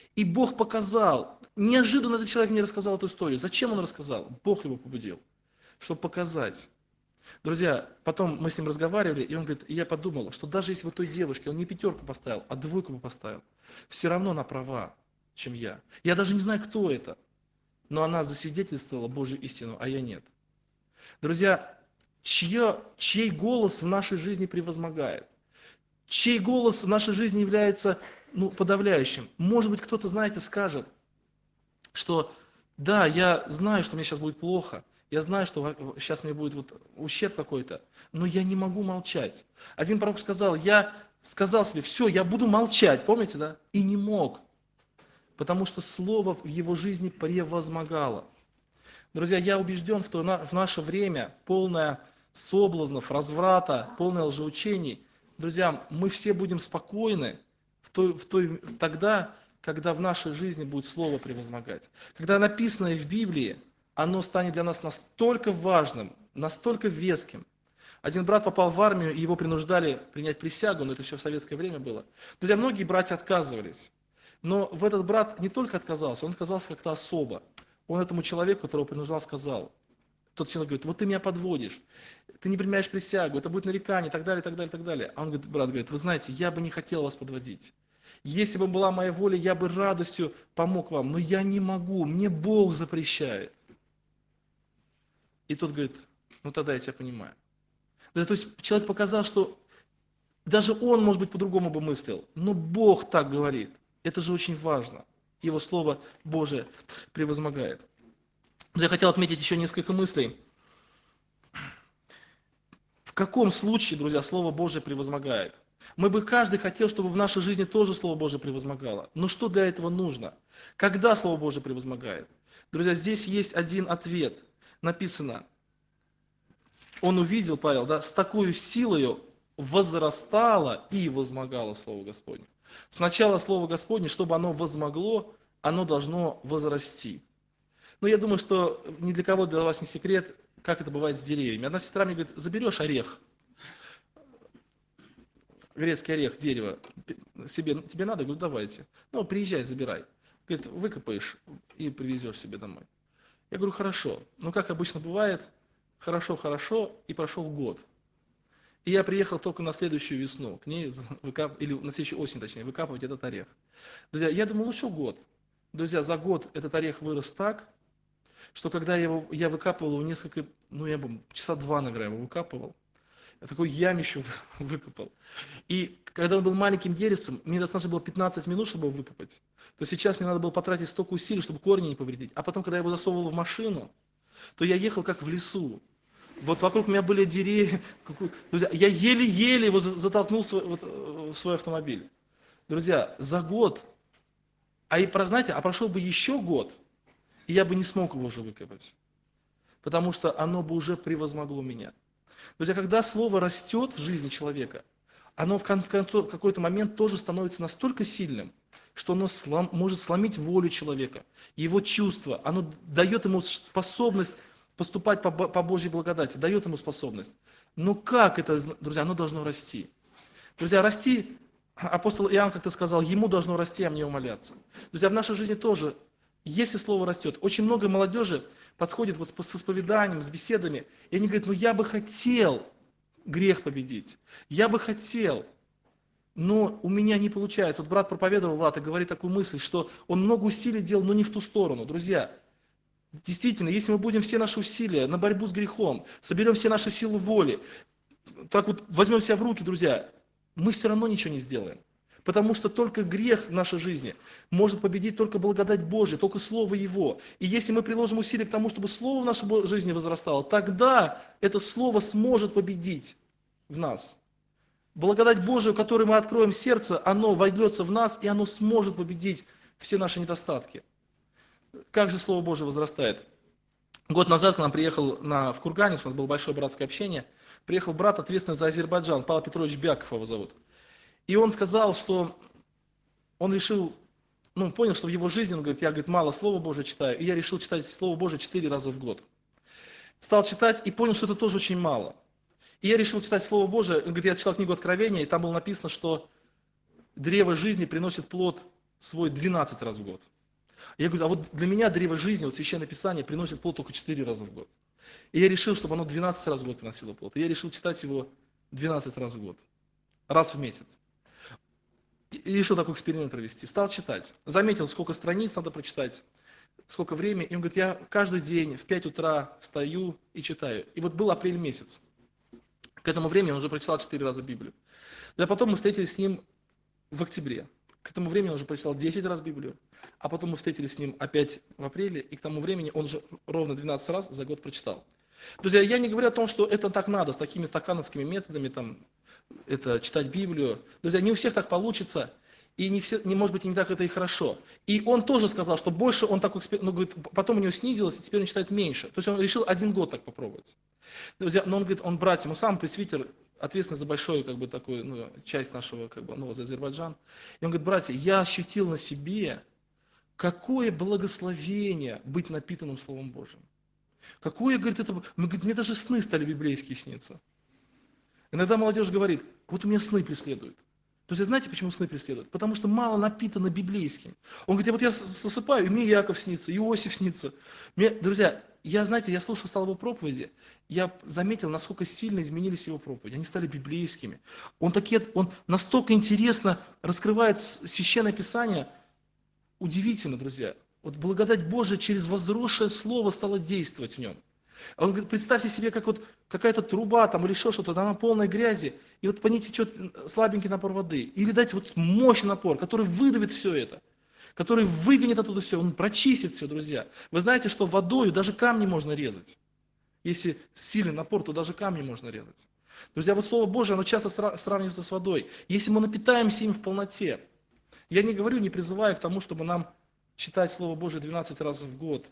И Бог показал. Неожиданно этот человек мне рассказал эту историю. Зачем он рассказал? Бог его побудил, чтобы показать. Друзья, потом мы с ним разговаривали, и он говорит, и я подумал, что даже если бы той девушке он не 5 поставил, а 2 бы поставил, все равно она права, чем я. Я даже не знаю, кто это, но она засвидетельствовала Божью истину, а я нет. Друзья, чей голос в нашей жизни превозмогает? Чей голос в нашей жизни является подавляющим? Может быть, кто-то, знаете, скажет, что да, я знаю, что мне сейчас будет плохо, я знаю, что сейчас мне будет ущерб какой-то, но я не могу молчать. Один пророк сказал, я сказал себе, все, я буду молчать, помните, да? И не мог, потому что слово в его жизни превозмогало. Друзья, я убежден, что в наше время, полное соблазнов, разврата, полное лжеучений, друзья, мы все будем спокойны тогда, когда в нашей жизни будет слово превозмогать. Когда написанное в Библии, оно станет для нас настолько важным, настолько веским. Один брат попал в армию, и его принуждали принять присягу, но это еще в советское время было. Друзья, многие братья отказывались. Но в этот брат не только отказался, он отказался как-то особо. Он этому человеку, которого принуждал, сказал. Тот человек говорит, вот ты меня подводишь, ты не принимаешь присягу, это будет нарекание, и так далее, и так далее, и так далее. А он говорит, брат говорит, вы знаете, я бы не хотел вас подводить. Если бы была моя воля, я бы радостью помог вам, но я не могу, мне Бог запрещает. И тот говорит, ну тогда я тебя понимаю. Да, то есть человек показал, что даже он, может быть, по-другому бы мыслил, но Бог так говорит. Это же очень важно. Его Слово Божие превозмогает. Я хотел отметить еще несколько мыслей. В каком случае, друзья, Слово Божие превозмогает? Каждый хотел, чтобы в нашей жизни тоже Слово Божие превозмогало. Но что для этого нужно? Когда Слово Божие превозмогает? Друзья, здесь есть один ответ. Написано, он увидел, Павел, да, с такой силою возрастало и возмогало Слово Господне. Сначала Слово Господне, чтобы оно возмогло, оно должно возрасти. Но я думаю, что ни для кого для вас не секрет, как это бывает с деревьями. Одна сестра мне говорит, заберешь орех, грецкий орех, дерево, тебе надо? Я говорю, давайте. Ну, приезжай, забирай. Говорит, выкопаешь и привезешь себе домой. Я говорю, хорошо. Но как обычно бывает, хорошо, и прошел год. И я приехал только на следующую весну, к ней или на следующую осень, точнее, выкапывать этот орех. Друзья, я думал, ну что год? Друзья, за год этот орех вырос так, что когда я выкапывал его несколько, я бы часа 2, наверное, его выкапывал. Я такой ямищу выкопал. И когда он был маленьким деревцем, мне достаточно было 15 минут, чтобы его выкопать. То сейчас мне надо было потратить столько усилий, чтобы корни не повредить. А потом, когда я его засовывал в машину, то я ехал как в лесу. Вот вокруг меня были деревья. Друзья, я еле-еле его затолкнул в свой автомобиль. Друзья, за год, прошел бы еще год, и я бы не смог его уже выкопать. Потому что оно бы уже превозмогло меня. Друзья, когда слово растет в жизни человека, оно в какой-то момент тоже становится настолько сильным, что оно может сломить волю человека, его чувства, оно дает ему способность поступать по Божьей благодати, дает ему способность. Но как это, друзья, оно должно расти. Друзья, расти, апостол Иоанн как-то сказал, ему должно расти, а мне умоляться. Друзья, в нашей жизни тоже, если слово растет, очень много молодежи подходит с исповеданием, с беседами, и они говорят, я бы хотел грех победить, я бы хотел, но у меня не получается. Вот брат проповедовал, Влад, и говорит такую мысль, что он много усилий делал, но не в ту сторону. Друзья, действительно, если мы будем все наши усилия на борьбу с грехом, соберем все наши силы воли, так вот возьмем себя в руки, друзья, мы все равно ничего не сделаем. Потому что только грех в нашей жизни может победить только благодать Божия, только Слово Его. И если мы приложим усилия к тому, чтобы Слово в нашей жизни возрастало, тогда это Слово сможет победить в нас. Благодать Божию, которой мы откроем сердце, оно войдется в нас, и оно сможет победить все наши недостатки. Как же Слово Божие возрастает? Год назад к нам приехал в Курганец, у нас было большое братское общение, приехал брат, ответственный за Азербайджан, Павел Петрович Бяков его зовут. И он сказал, что он решил, понял, что в его жизни, он говорит, я, мало Слова Божия читаю, и я решил читать Слово Божие 4 раза в год. Стал читать и понял, что это тоже очень мало. И я решил читать Слово Божие, он говорит, я читал книгу Откровения, и там было написано, что древо жизни приносит плод свой 12 раз в год. Я говорю, а вот для меня древо жизни, вот Священное Писание приносит плод только 4 раза в год. И я решил, чтобы оно 12 раз в год приносило плод. И я решил читать его 12 раз в год, раз в месяц. И решил такой эксперимент провести. Стал читать. Заметил, сколько страниц надо прочитать, сколько времени. И он говорит, я каждый день в 5 утра встаю и читаю. И вот был апрель месяц. К этому времени он уже прочитал 4 раза Библию. Да потом мы встретились с ним в октябре. К этому времени он уже прочитал 10 раз Библию. А потом мы встретились с ним опять в апреле. И к тому времени он уже ровно 12 раз за год прочитал. Друзья, я не говорю о том, что это так надо, с такими стакановскими методами, там, это читать Библию. Друзья, не у всех так получится, и не может быть, и не так это и хорошо. И он тоже сказал, что больше он такой, ну, говорит, потом у него снизилось, и теперь он читает меньше. То есть он решил 1 год так попробовать. Друзья, но он говорит, он братьям, он сам пресвитер, ответственный за большую, как бы, такую, ну, часть нашего, как бы, ну, за Азербайджан. И он говорит, братья, я ощутил на себе, какое благословение быть напитанным Словом Божьим. Какое, говорит, это... Говорит, мне даже сны стали библейские сниться. Иногда молодежь говорит, вот у меня сны преследуют. То есть, знаете, почему сны преследуют? Потому что мало напитано библейским. Он говорит, вот я засыпаю, и мне Яков снится, Иосиф снится. Друзья, знаете, я стал его проповеди, я заметил, насколько сильно изменились его проповеди. Они стали библейскими. Он настолько интересно раскрывает Священное Писание. Удивительно, друзья. Вот благодать Божия через возросшее слово стала действовать в нем. Он говорит, представьте себе, как вот какая-то труба там или еще что-то, она полной грязи, и вот по ней течет слабенький напор воды. Или дать вот мощный напор, который выдавит все это, который выгонит оттуда все, он прочистит все, друзья. Вы знаете, что водою даже камни можно резать. Если сильный напор, то даже камни можно резать. Друзья, вот Слово Божие, оно часто сравнивается с водой. Если мы напитаемся им в полноте, я не говорю, не призываю к тому, чтобы нам читать Слово Божие 12 раз в год.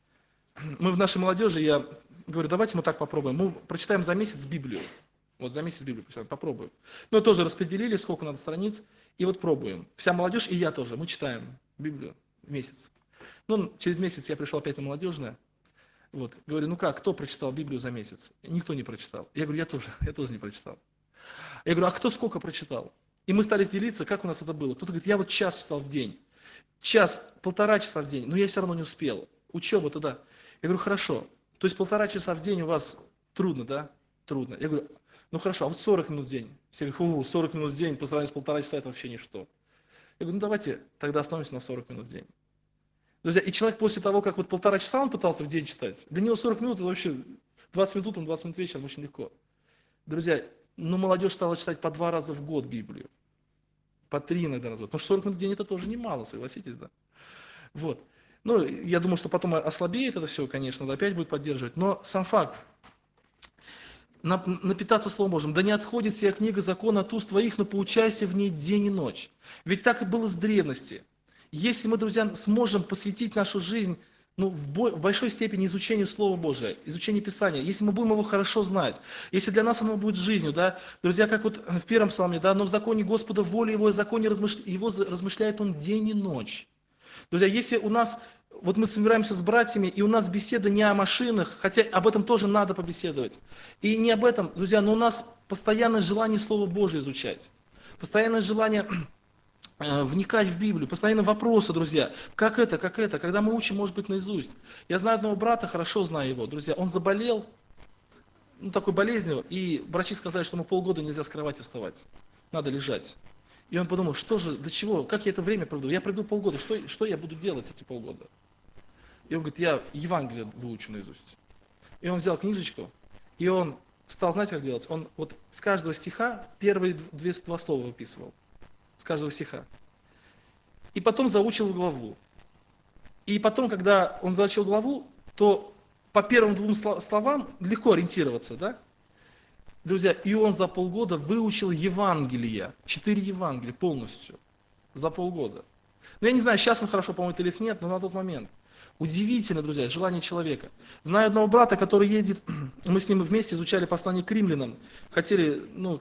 Мы в нашей молодежи, я говорю, давайте мы так попробуем. Мы прочитаем за месяц Библию. Вот за месяц Библию попробуем. Но тоже распределили, сколько надо страниц, и вот пробуем. Вся молодежь, и я тоже, мы читаем Библию в месяц. Ну, через месяц я пришел опять на молодежное. Вот, говорю, ну как, кто прочитал Библию за месяц? Никто не прочитал. Я говорю, я тоже не прочитал. Я говорю, а кто сколько прочитал? И мы стали делиться, как у нас это было. Кто-то говорит, я вот час читал в день. Час, 1,5 часа в день, но я все равно не успел. Учеба туда. Я говорю, хорошо. То есть 1,5 часа в день у вас трудно, да? Трудно. Я говорю, ну хорошо, а вот 40 минут в день. Все говорят, 40 минут в день по сравнению с 1,5 часа это вообще ничто. Я говорю, ну давайте тогда остановимся на 40 минут в день. Друзья, и человек после того, как вот 1,5 часа он пытался в день читать, для него 40 минут это вообще 20 минут, 20 минут вечером очень легко. Друзья, ну молодежь стала читать по 2 раза в год Библию. По 3 иногда раз в год. Потому что 40 минут в день это тоже немало, согласитесь, да? Вот. Ну, я думаю, что потом ослабеет это все, конечно, опять будет поддерживать. Но сам факт, напитаться Словом Божьим, да не отходит сия книга закона от уст твоих, но поучайся в ней день и ночь. Ведь так и было с древности. Если мы, друзья, сможем посвятить нашу жизнь в большой степени изучению Слова Божия, изучению Писания, если мы будем его хорошо знать, если для нас оно будет жизнью, да, друзья, как вот в первом псалме, да, но в законе Господа воля его, и в законе его размышляет он день и ночь. Друзья, если у нас, вот мы собираемся с братьями, и у нас беседа не о машинах, хотя об этом тоже надо побеседовать, и не об этом, друзья, но у нас постоянное желание Слова Божие изучать, постоянное желание вникать в Библию, постоянно вопросы, друзья, как это, когда мы учим, может быть, наизусть. Я знаю одного брата, хорошо знаю его, друзья, он заболел, такой болезнью, и врачи сказали, что ему полгода нельзя с кровати вставать, надо лежать. И он подумал, что же, для чего, как я это время проведу? Я проведу полгода, что я буду делать эти полгода? И он говорит, я Евангелие выучу наизусть. И он взял книжечку, и он стал, знаете, как делать? Он вот с каждого стиха первые 2 слова выписывал. С каждого стиха. И потом заучил главу. И потом, когда он заучил главу, то по первым 2 словам легко ориентироваться, да? Друзья, и он за полгода выучил Евангелие, 4 Евангелия полностью, за полгода. Ну, я не знаю, сейчас он хорошо помнит или нет, но на тот момент. Удивительно, друзья, желание человека. Знаю одного брата, который едет, мы с ним вместе изучали послание к римлянам, хотели,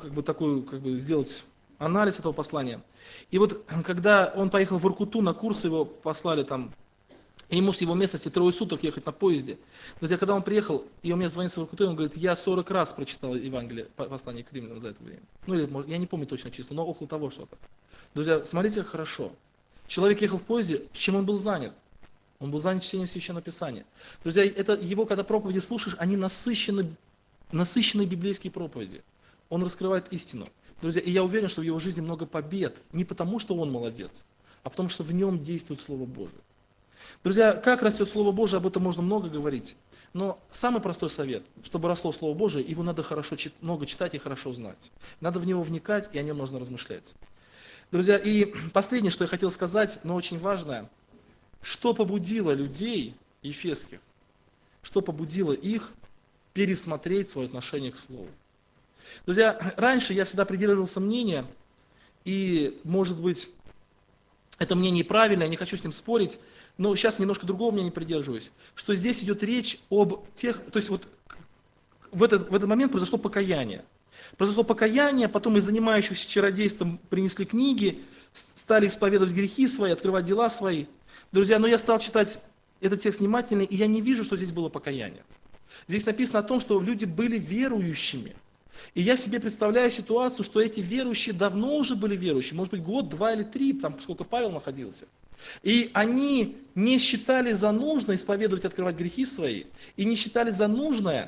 сделать анализ этого послания. И вот, когда он поехал в Воркуту, на курс его послали там, и ему с его местности 3 суток ехать на поезде. Друзья, когда он приехал, и он мне звонит с Воркуты, он говорит, я 40 раз прочитал Евангелие, послание к римлянам за это время. Ну, или, я не помню точно число, но около того что-то. Друзья, смотрите, как хорошо. Человек ехал в поезде, чем он был занят? Он был занят чтением Священного Писания. Друзья, это его, когда проповеди слушаешь, они насыщенные библейские проповеди. Он раскрывает истину. Друзья, и я уверен, что в его жизни много побед. Не потому, что он молодец, а потому, что в нем действует Слово Божие. Друзья, как растет Слово Божие, об этом можно много говорить. Но самый простой совет, чтобы росло Слово Божие, его надо много читать и хорошо знать. Надо в него вникать, и о нем нужно размышлять. Друзья, и последнее, что я хотел сказать, но очень важное, что побудило людей ефесских, что побудило их пересмотреть свое отношение к Слову. Друзья, раньше я всегда придерживался мнения, и, может быть, это мнение правильное, я не хочу с ним спорить, но сейчас немножко другого мнения придерживаюсь, что здесь идет речь об тех, то есть вот в этот момент произошло покаяние. Произошло покаяние, потом из занимающихся чародейством принесли книги, стали исповедовать грехи свои, открывать дела свои. Друзья, но я стал читать этот текст внимательно, и я не вижу, что здесь было покаяние. Здесь написано о том, что люди были верующими. И я себе представляю ситуацию, что эти верующие давно уже были верующими, может быть, год, 2 или 3, там, сколько Павел находился. И они не считали за нужное исповедовать, открывать грехи свои, и не считали за нужное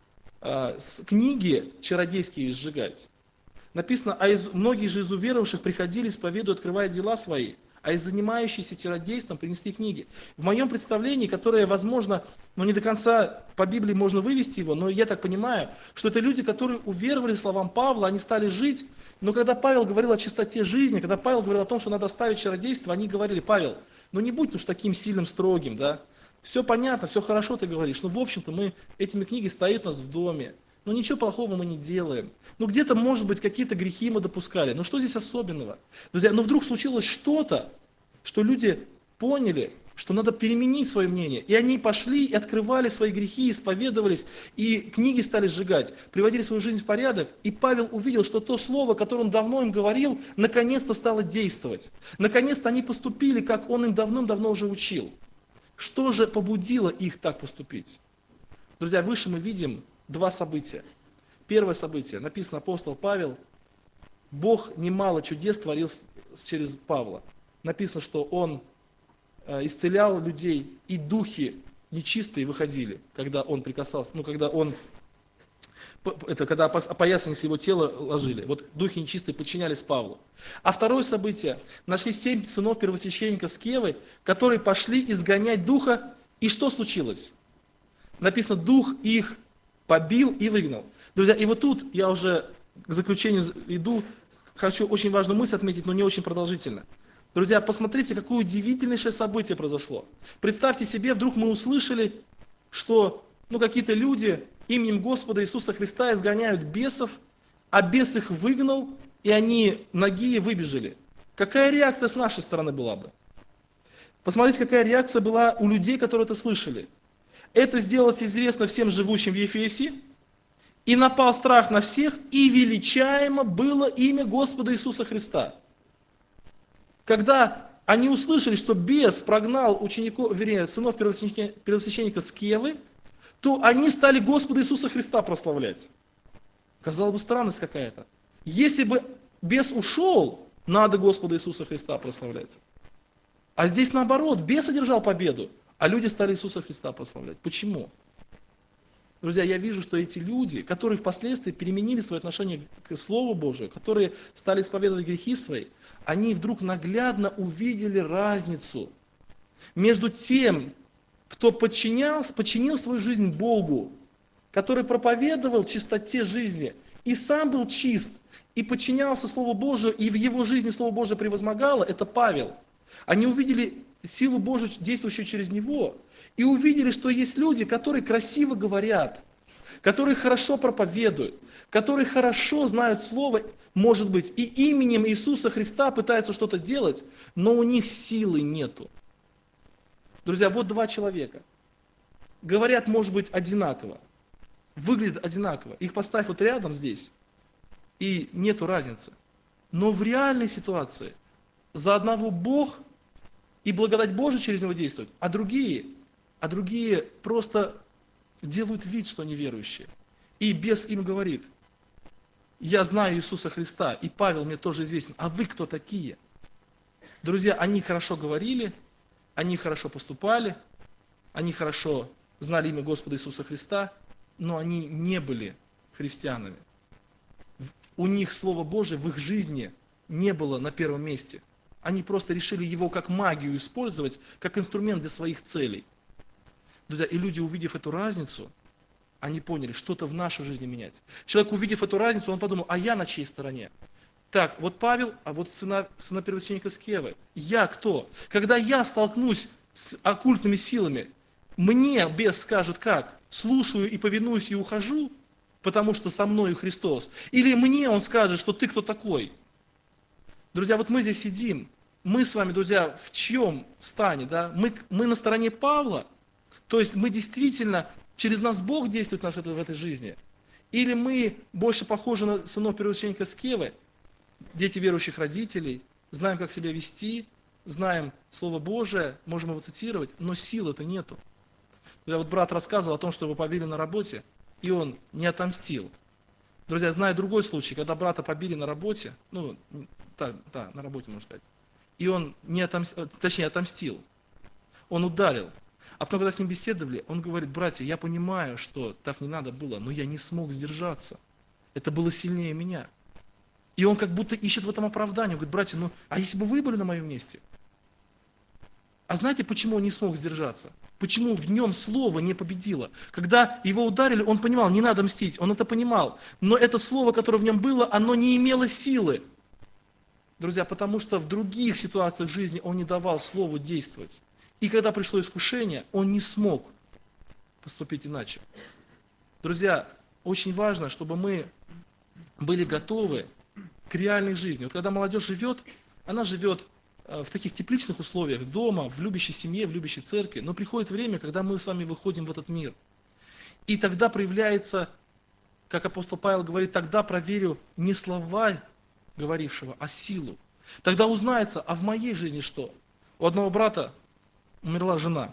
книги чародейские сжигать. Написано, многие же из уверовавших приходили, исповедуя, открывая дела свои, а из занимающихся чародейством принесли книги. В моем представлении, которое, возможно, не до конца по Библии можно вывести его, но я так понимаю, что это люди, которые уверовали словам Павла, они стали жить, но когда Павел говорил о чистоте жизни, когда Павел говорил о том, что надо оставить чародейство, они говорили: Павел, не будь уж таким сильным, строгим, да, все понятно, все хорошо ты говоришь, но в общем-то этими книги стоят у нас в доме, ничего плохого мы не делаем. Где-то, может быть, какие-то грехи мы допускали. Что здесь особенного? Друзья, вдруг случилось что-то, что люди поняли, что надо переменить свое мнение. И они пошли и открывали свои грехи, исповедовались, и книги стали сжигать, приводили свою жизнь в порядок. И Павел увидел, что то слово, которое он давно им говорил, наконец-то стало действовать. Наконец-то они поступили, как он им давным-давно уже учил. Что же побудило их так поступить? Друзья, выше мы видим 2 события. Первое событие, написано апостол Павел, Бог немало чудес творил через Павла. Написано, что он исцелял людей, и духи нечистые выходили, когда он прикасался, когда опоясание с его тела ложили. Духи нечистые подчинялись Павлу. А второе событие, нашли 7 сынов первосвященника Скевы, которые пошли изгонять духа, и что случилось? Написано, дух их побил и выгнал. Друзья, и тут я уже к заключению иду, хочу очень важную мысль отметить, но не очень продолжительно. Друзья, посмотрите, какое удивительнейшее событие произошло. Представьте себе, вдруг мы услышали, что какие-то люди именем Господа Иисуса Христа изгоняют бесов, а бес их выгнал, и они нагие выбежали. Какая реакция с нашей стороны была бы? Посмотрите, какая реакция была у людей, которые это слышали. Это сделалось известно всем живущим в Ефесе, и напал страх на всех, и величаемо было имя Господа Иисуса Христа. Когда они услышали, что бес прогнал сынов первосвященника Скевы, то они стали Господа Иисуса Христа прославлять. Казалось бы, странность какая-то. Если бы бес ушел, надо Господа Иисуса Христа прославлять. А здесь наоборот, бес одержал победу, а люди стали Иисуса Христа прославлять. Почему? Друзья, я вижу, что эти люди, которые впоследствии переменили свое отношение к Слову Божию, которые стали исповедовать грехи свои, они вдруг наглядно увидели разницу между тем, кто подчинил свою жизнь Богу, который проповедовал чистоте жизни, и сам был чист, и подчинялся Слову Божию, и в его жизни Слово Божие превозмогало, это Павел. Они увидели силу Божию, действующую через него, и увидели, что есть люди, которые красиво говорят, которые хорошо проповедуют, которые хорошо знают Слово, может быть, и именем Иисуса Христа пытаются что-то делать, но у них силы нету. Друзья, 2 человека. Говорят, может быть, одинаково. Выглядят одинаково. Их поставь рядом здесь, и нету разницы. Но в реальной ситуации за одного Бог и благодать Божия через него действует, а другие просто делают вид, что они верующие. И бес им говорит: я знаю Иисуса Христа, и Павел мне тоже известен, а вы кто такие? Друзья, они хорошо говорили, они хорошо поступали, они хорошо знали имя Господа Иисуса Христа, но они не были христианами. У них Слово Божие в их жизни не было на первом месте. Они просто решили его как магию использовать, как инструмент для своих целей. Друзья, и люди, увидев эту разницу, они поняли, что-то в нашей жизни менять. Человек, увидев эту разницу, он подумал, а я на чьей стороне? Так, вот Павел, а вот сына первосвященника Скевы. Я кто? Когда я столкнусь с оккультными силами, мне бес скажет как? Слушаю и повинуюсь и ухожу, потому что со мною Христос. Или мне он скажет, что ты кто такой? Друзья, вот мы здесь сидим, мы с вами, друзья, в чьем стане? Да? Мы на стороне Павла, то есть мы действительно, через нас Бог действует в этой жизни. Или мы больше похожи на сынов первосвященника Скевы, дети верующих родителей, знаем, как себя вести, знаем Слово Божие, можем его цитировать, но силы-то нету. Я вот брат рассказывал о том, что его побили на работе, и он не отомстил. Друзья, знаю другой случай, когда брата побили на работе, на работе, можно сказать, и он не отомстил, точнее отомстил, он ударил. А потом, когда с ним беседовали, он говорит, братья, я понимаю, что так не надо было, но я не смог сдержаться. Это было сильнее меня. И он как будто ищет в этом оправдание. Он говорит, братья, а если бы вы были на моем месте? А знаете, почему он не смог сдержаться? Почему в нем слово не победило? Когда его ударили, он понимал, не надо мстить, он это понимал. Но это слово, которое в нем было, оно не имело силы. Друзья, потому что в других ситуациях жизни он не давал слову действовать. И когда пришло искушение, он не смог поступить иначе. Друзья, очень важно, чтобы мы были готовы к реальной жизни. Вот когда молодежь живет, она живет в таких тепличных условиях, дома, в любящей семье, в любящей церкви, но приходит время, когда мы с вами выходим в этот мир. И тогда проявляется, как апостол Павел говорит, тогда проверю не слова говорившего, а силу. Тогда узнается, а в моей жизни что? У одного брата умерла жена.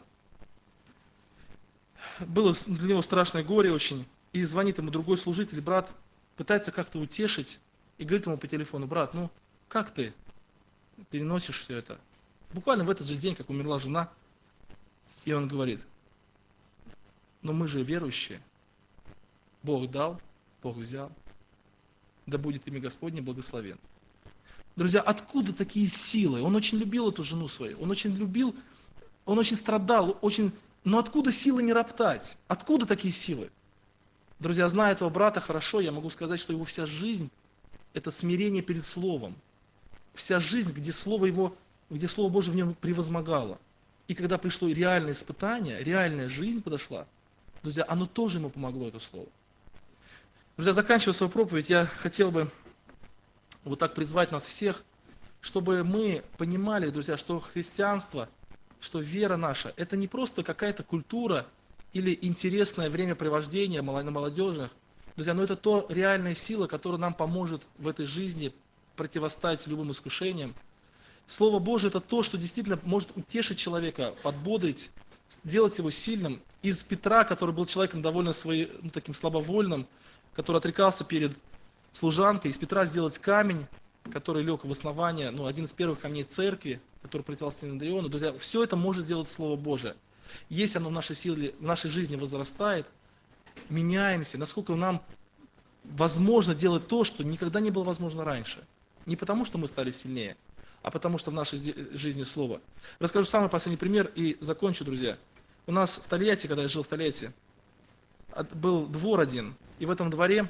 Было для него страшное горе очень. И звонит ему другой служитель, брат, пытается как-то утешить, и говорит ему по телефону, брат, как ты переносишь все это? Буквально в этот же день, как умерла жена, и он говорит, мы же верующие, Бог дал, Бог взял, да будет имя Господне благословен. Друзья, откуда такие силы? Он очень любил эту жену свою, он очень страдал, но откуда силы не роптать? Откуда такие силы? Друзья, зная этого брата хорошо, я могу сказать, что его вся жизнь – это смирение перед Словом. Вся жизнь, где Слово Божие в нем превозмогало. И когда пришло реальное испытание, реальная жизнь подошла, друзья, оно тоже ему помогло, это Слово. Друзья, заканчивая свою проповедь, я хотел бы вот так призвать нас всех, чтобы мы понимали, друзья, что христианство, что вера наша, это не просто какая-то культура или интересное времяпрепровождение на молодежных, друзья, но это то реальная сила, которая нам поможет в этой жизни противостоять любым искушениям. Слово Божие – это то, что действительно может утешить человека, подбодрить, сделать его сильным. Из Петра, который был человеком довольно таким слабовольным, который отрекался перед служанкой, из Петра сделать камень, который лег в основание, один из первых камней церкви, который противостоял Андриону. Друзья, все это может сделать Слово Божие. Если оно в нашей силе, в нашей жизни возрастает, меняемся, насколько нам возможно делать то, что никогда не было возможно раньше. Не потому, что мы стали сильнее, а потому, что в нашей жизни Слово. Расскажу самый последний пример и закончу, друзья. У нас в Тольятти, когда я жил в Тольятти, был двор один, и в этом дворе,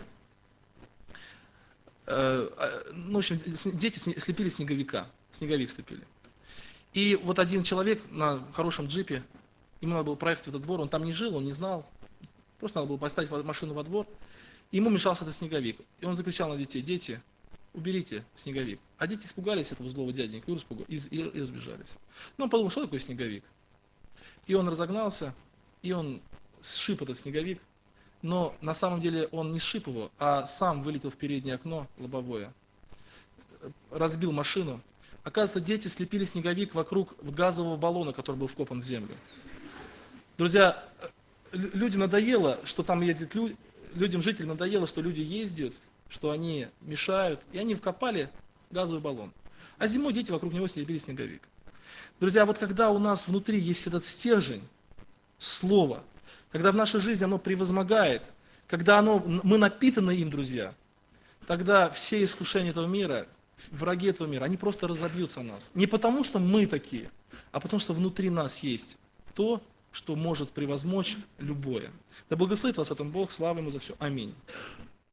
в общем, дети слепили снеговика, снеговик слепили. И вот один человек на хорошем джипе, ему надо было проехать в этот двор, он там не жил, он не знал, просто надо было поставить машину во двор, и ему мешался этот снеговик. И он закричал на детей: дети, уберите снеговик. А дети испугались этого злого дяденька и разбежались. Но он подумал, что такое снеговик? И он разогнался, и он сшиб этот снеговик, но на самом деле он не сшиб его, а сам вылетел в переднее окно лобовое, разбил машину. Оказывается, дети слепили снеговик вокруг газового баллона, который был вкопан в землю. Друзья, людям надоело, что там ездят люди, жителям надоело, что люди ездят, что они мешают, и они вкопали газовый баллон. А зимой дети вокруг него слепили снеговик. Друзья, вот когда у нас внутри есть этот стержень, слово, когда в нашей жизни оно превозмогает, когда мы напитаны им, друзья, тогда все искушения этого мира, враги этого мира, они просто разобьются о нас. Не потому, что мы такие, а потому, что внутри нас есть то, что может превозмочь любое. Да благословит вас в этом Бог, слава Ему за все. Аминь.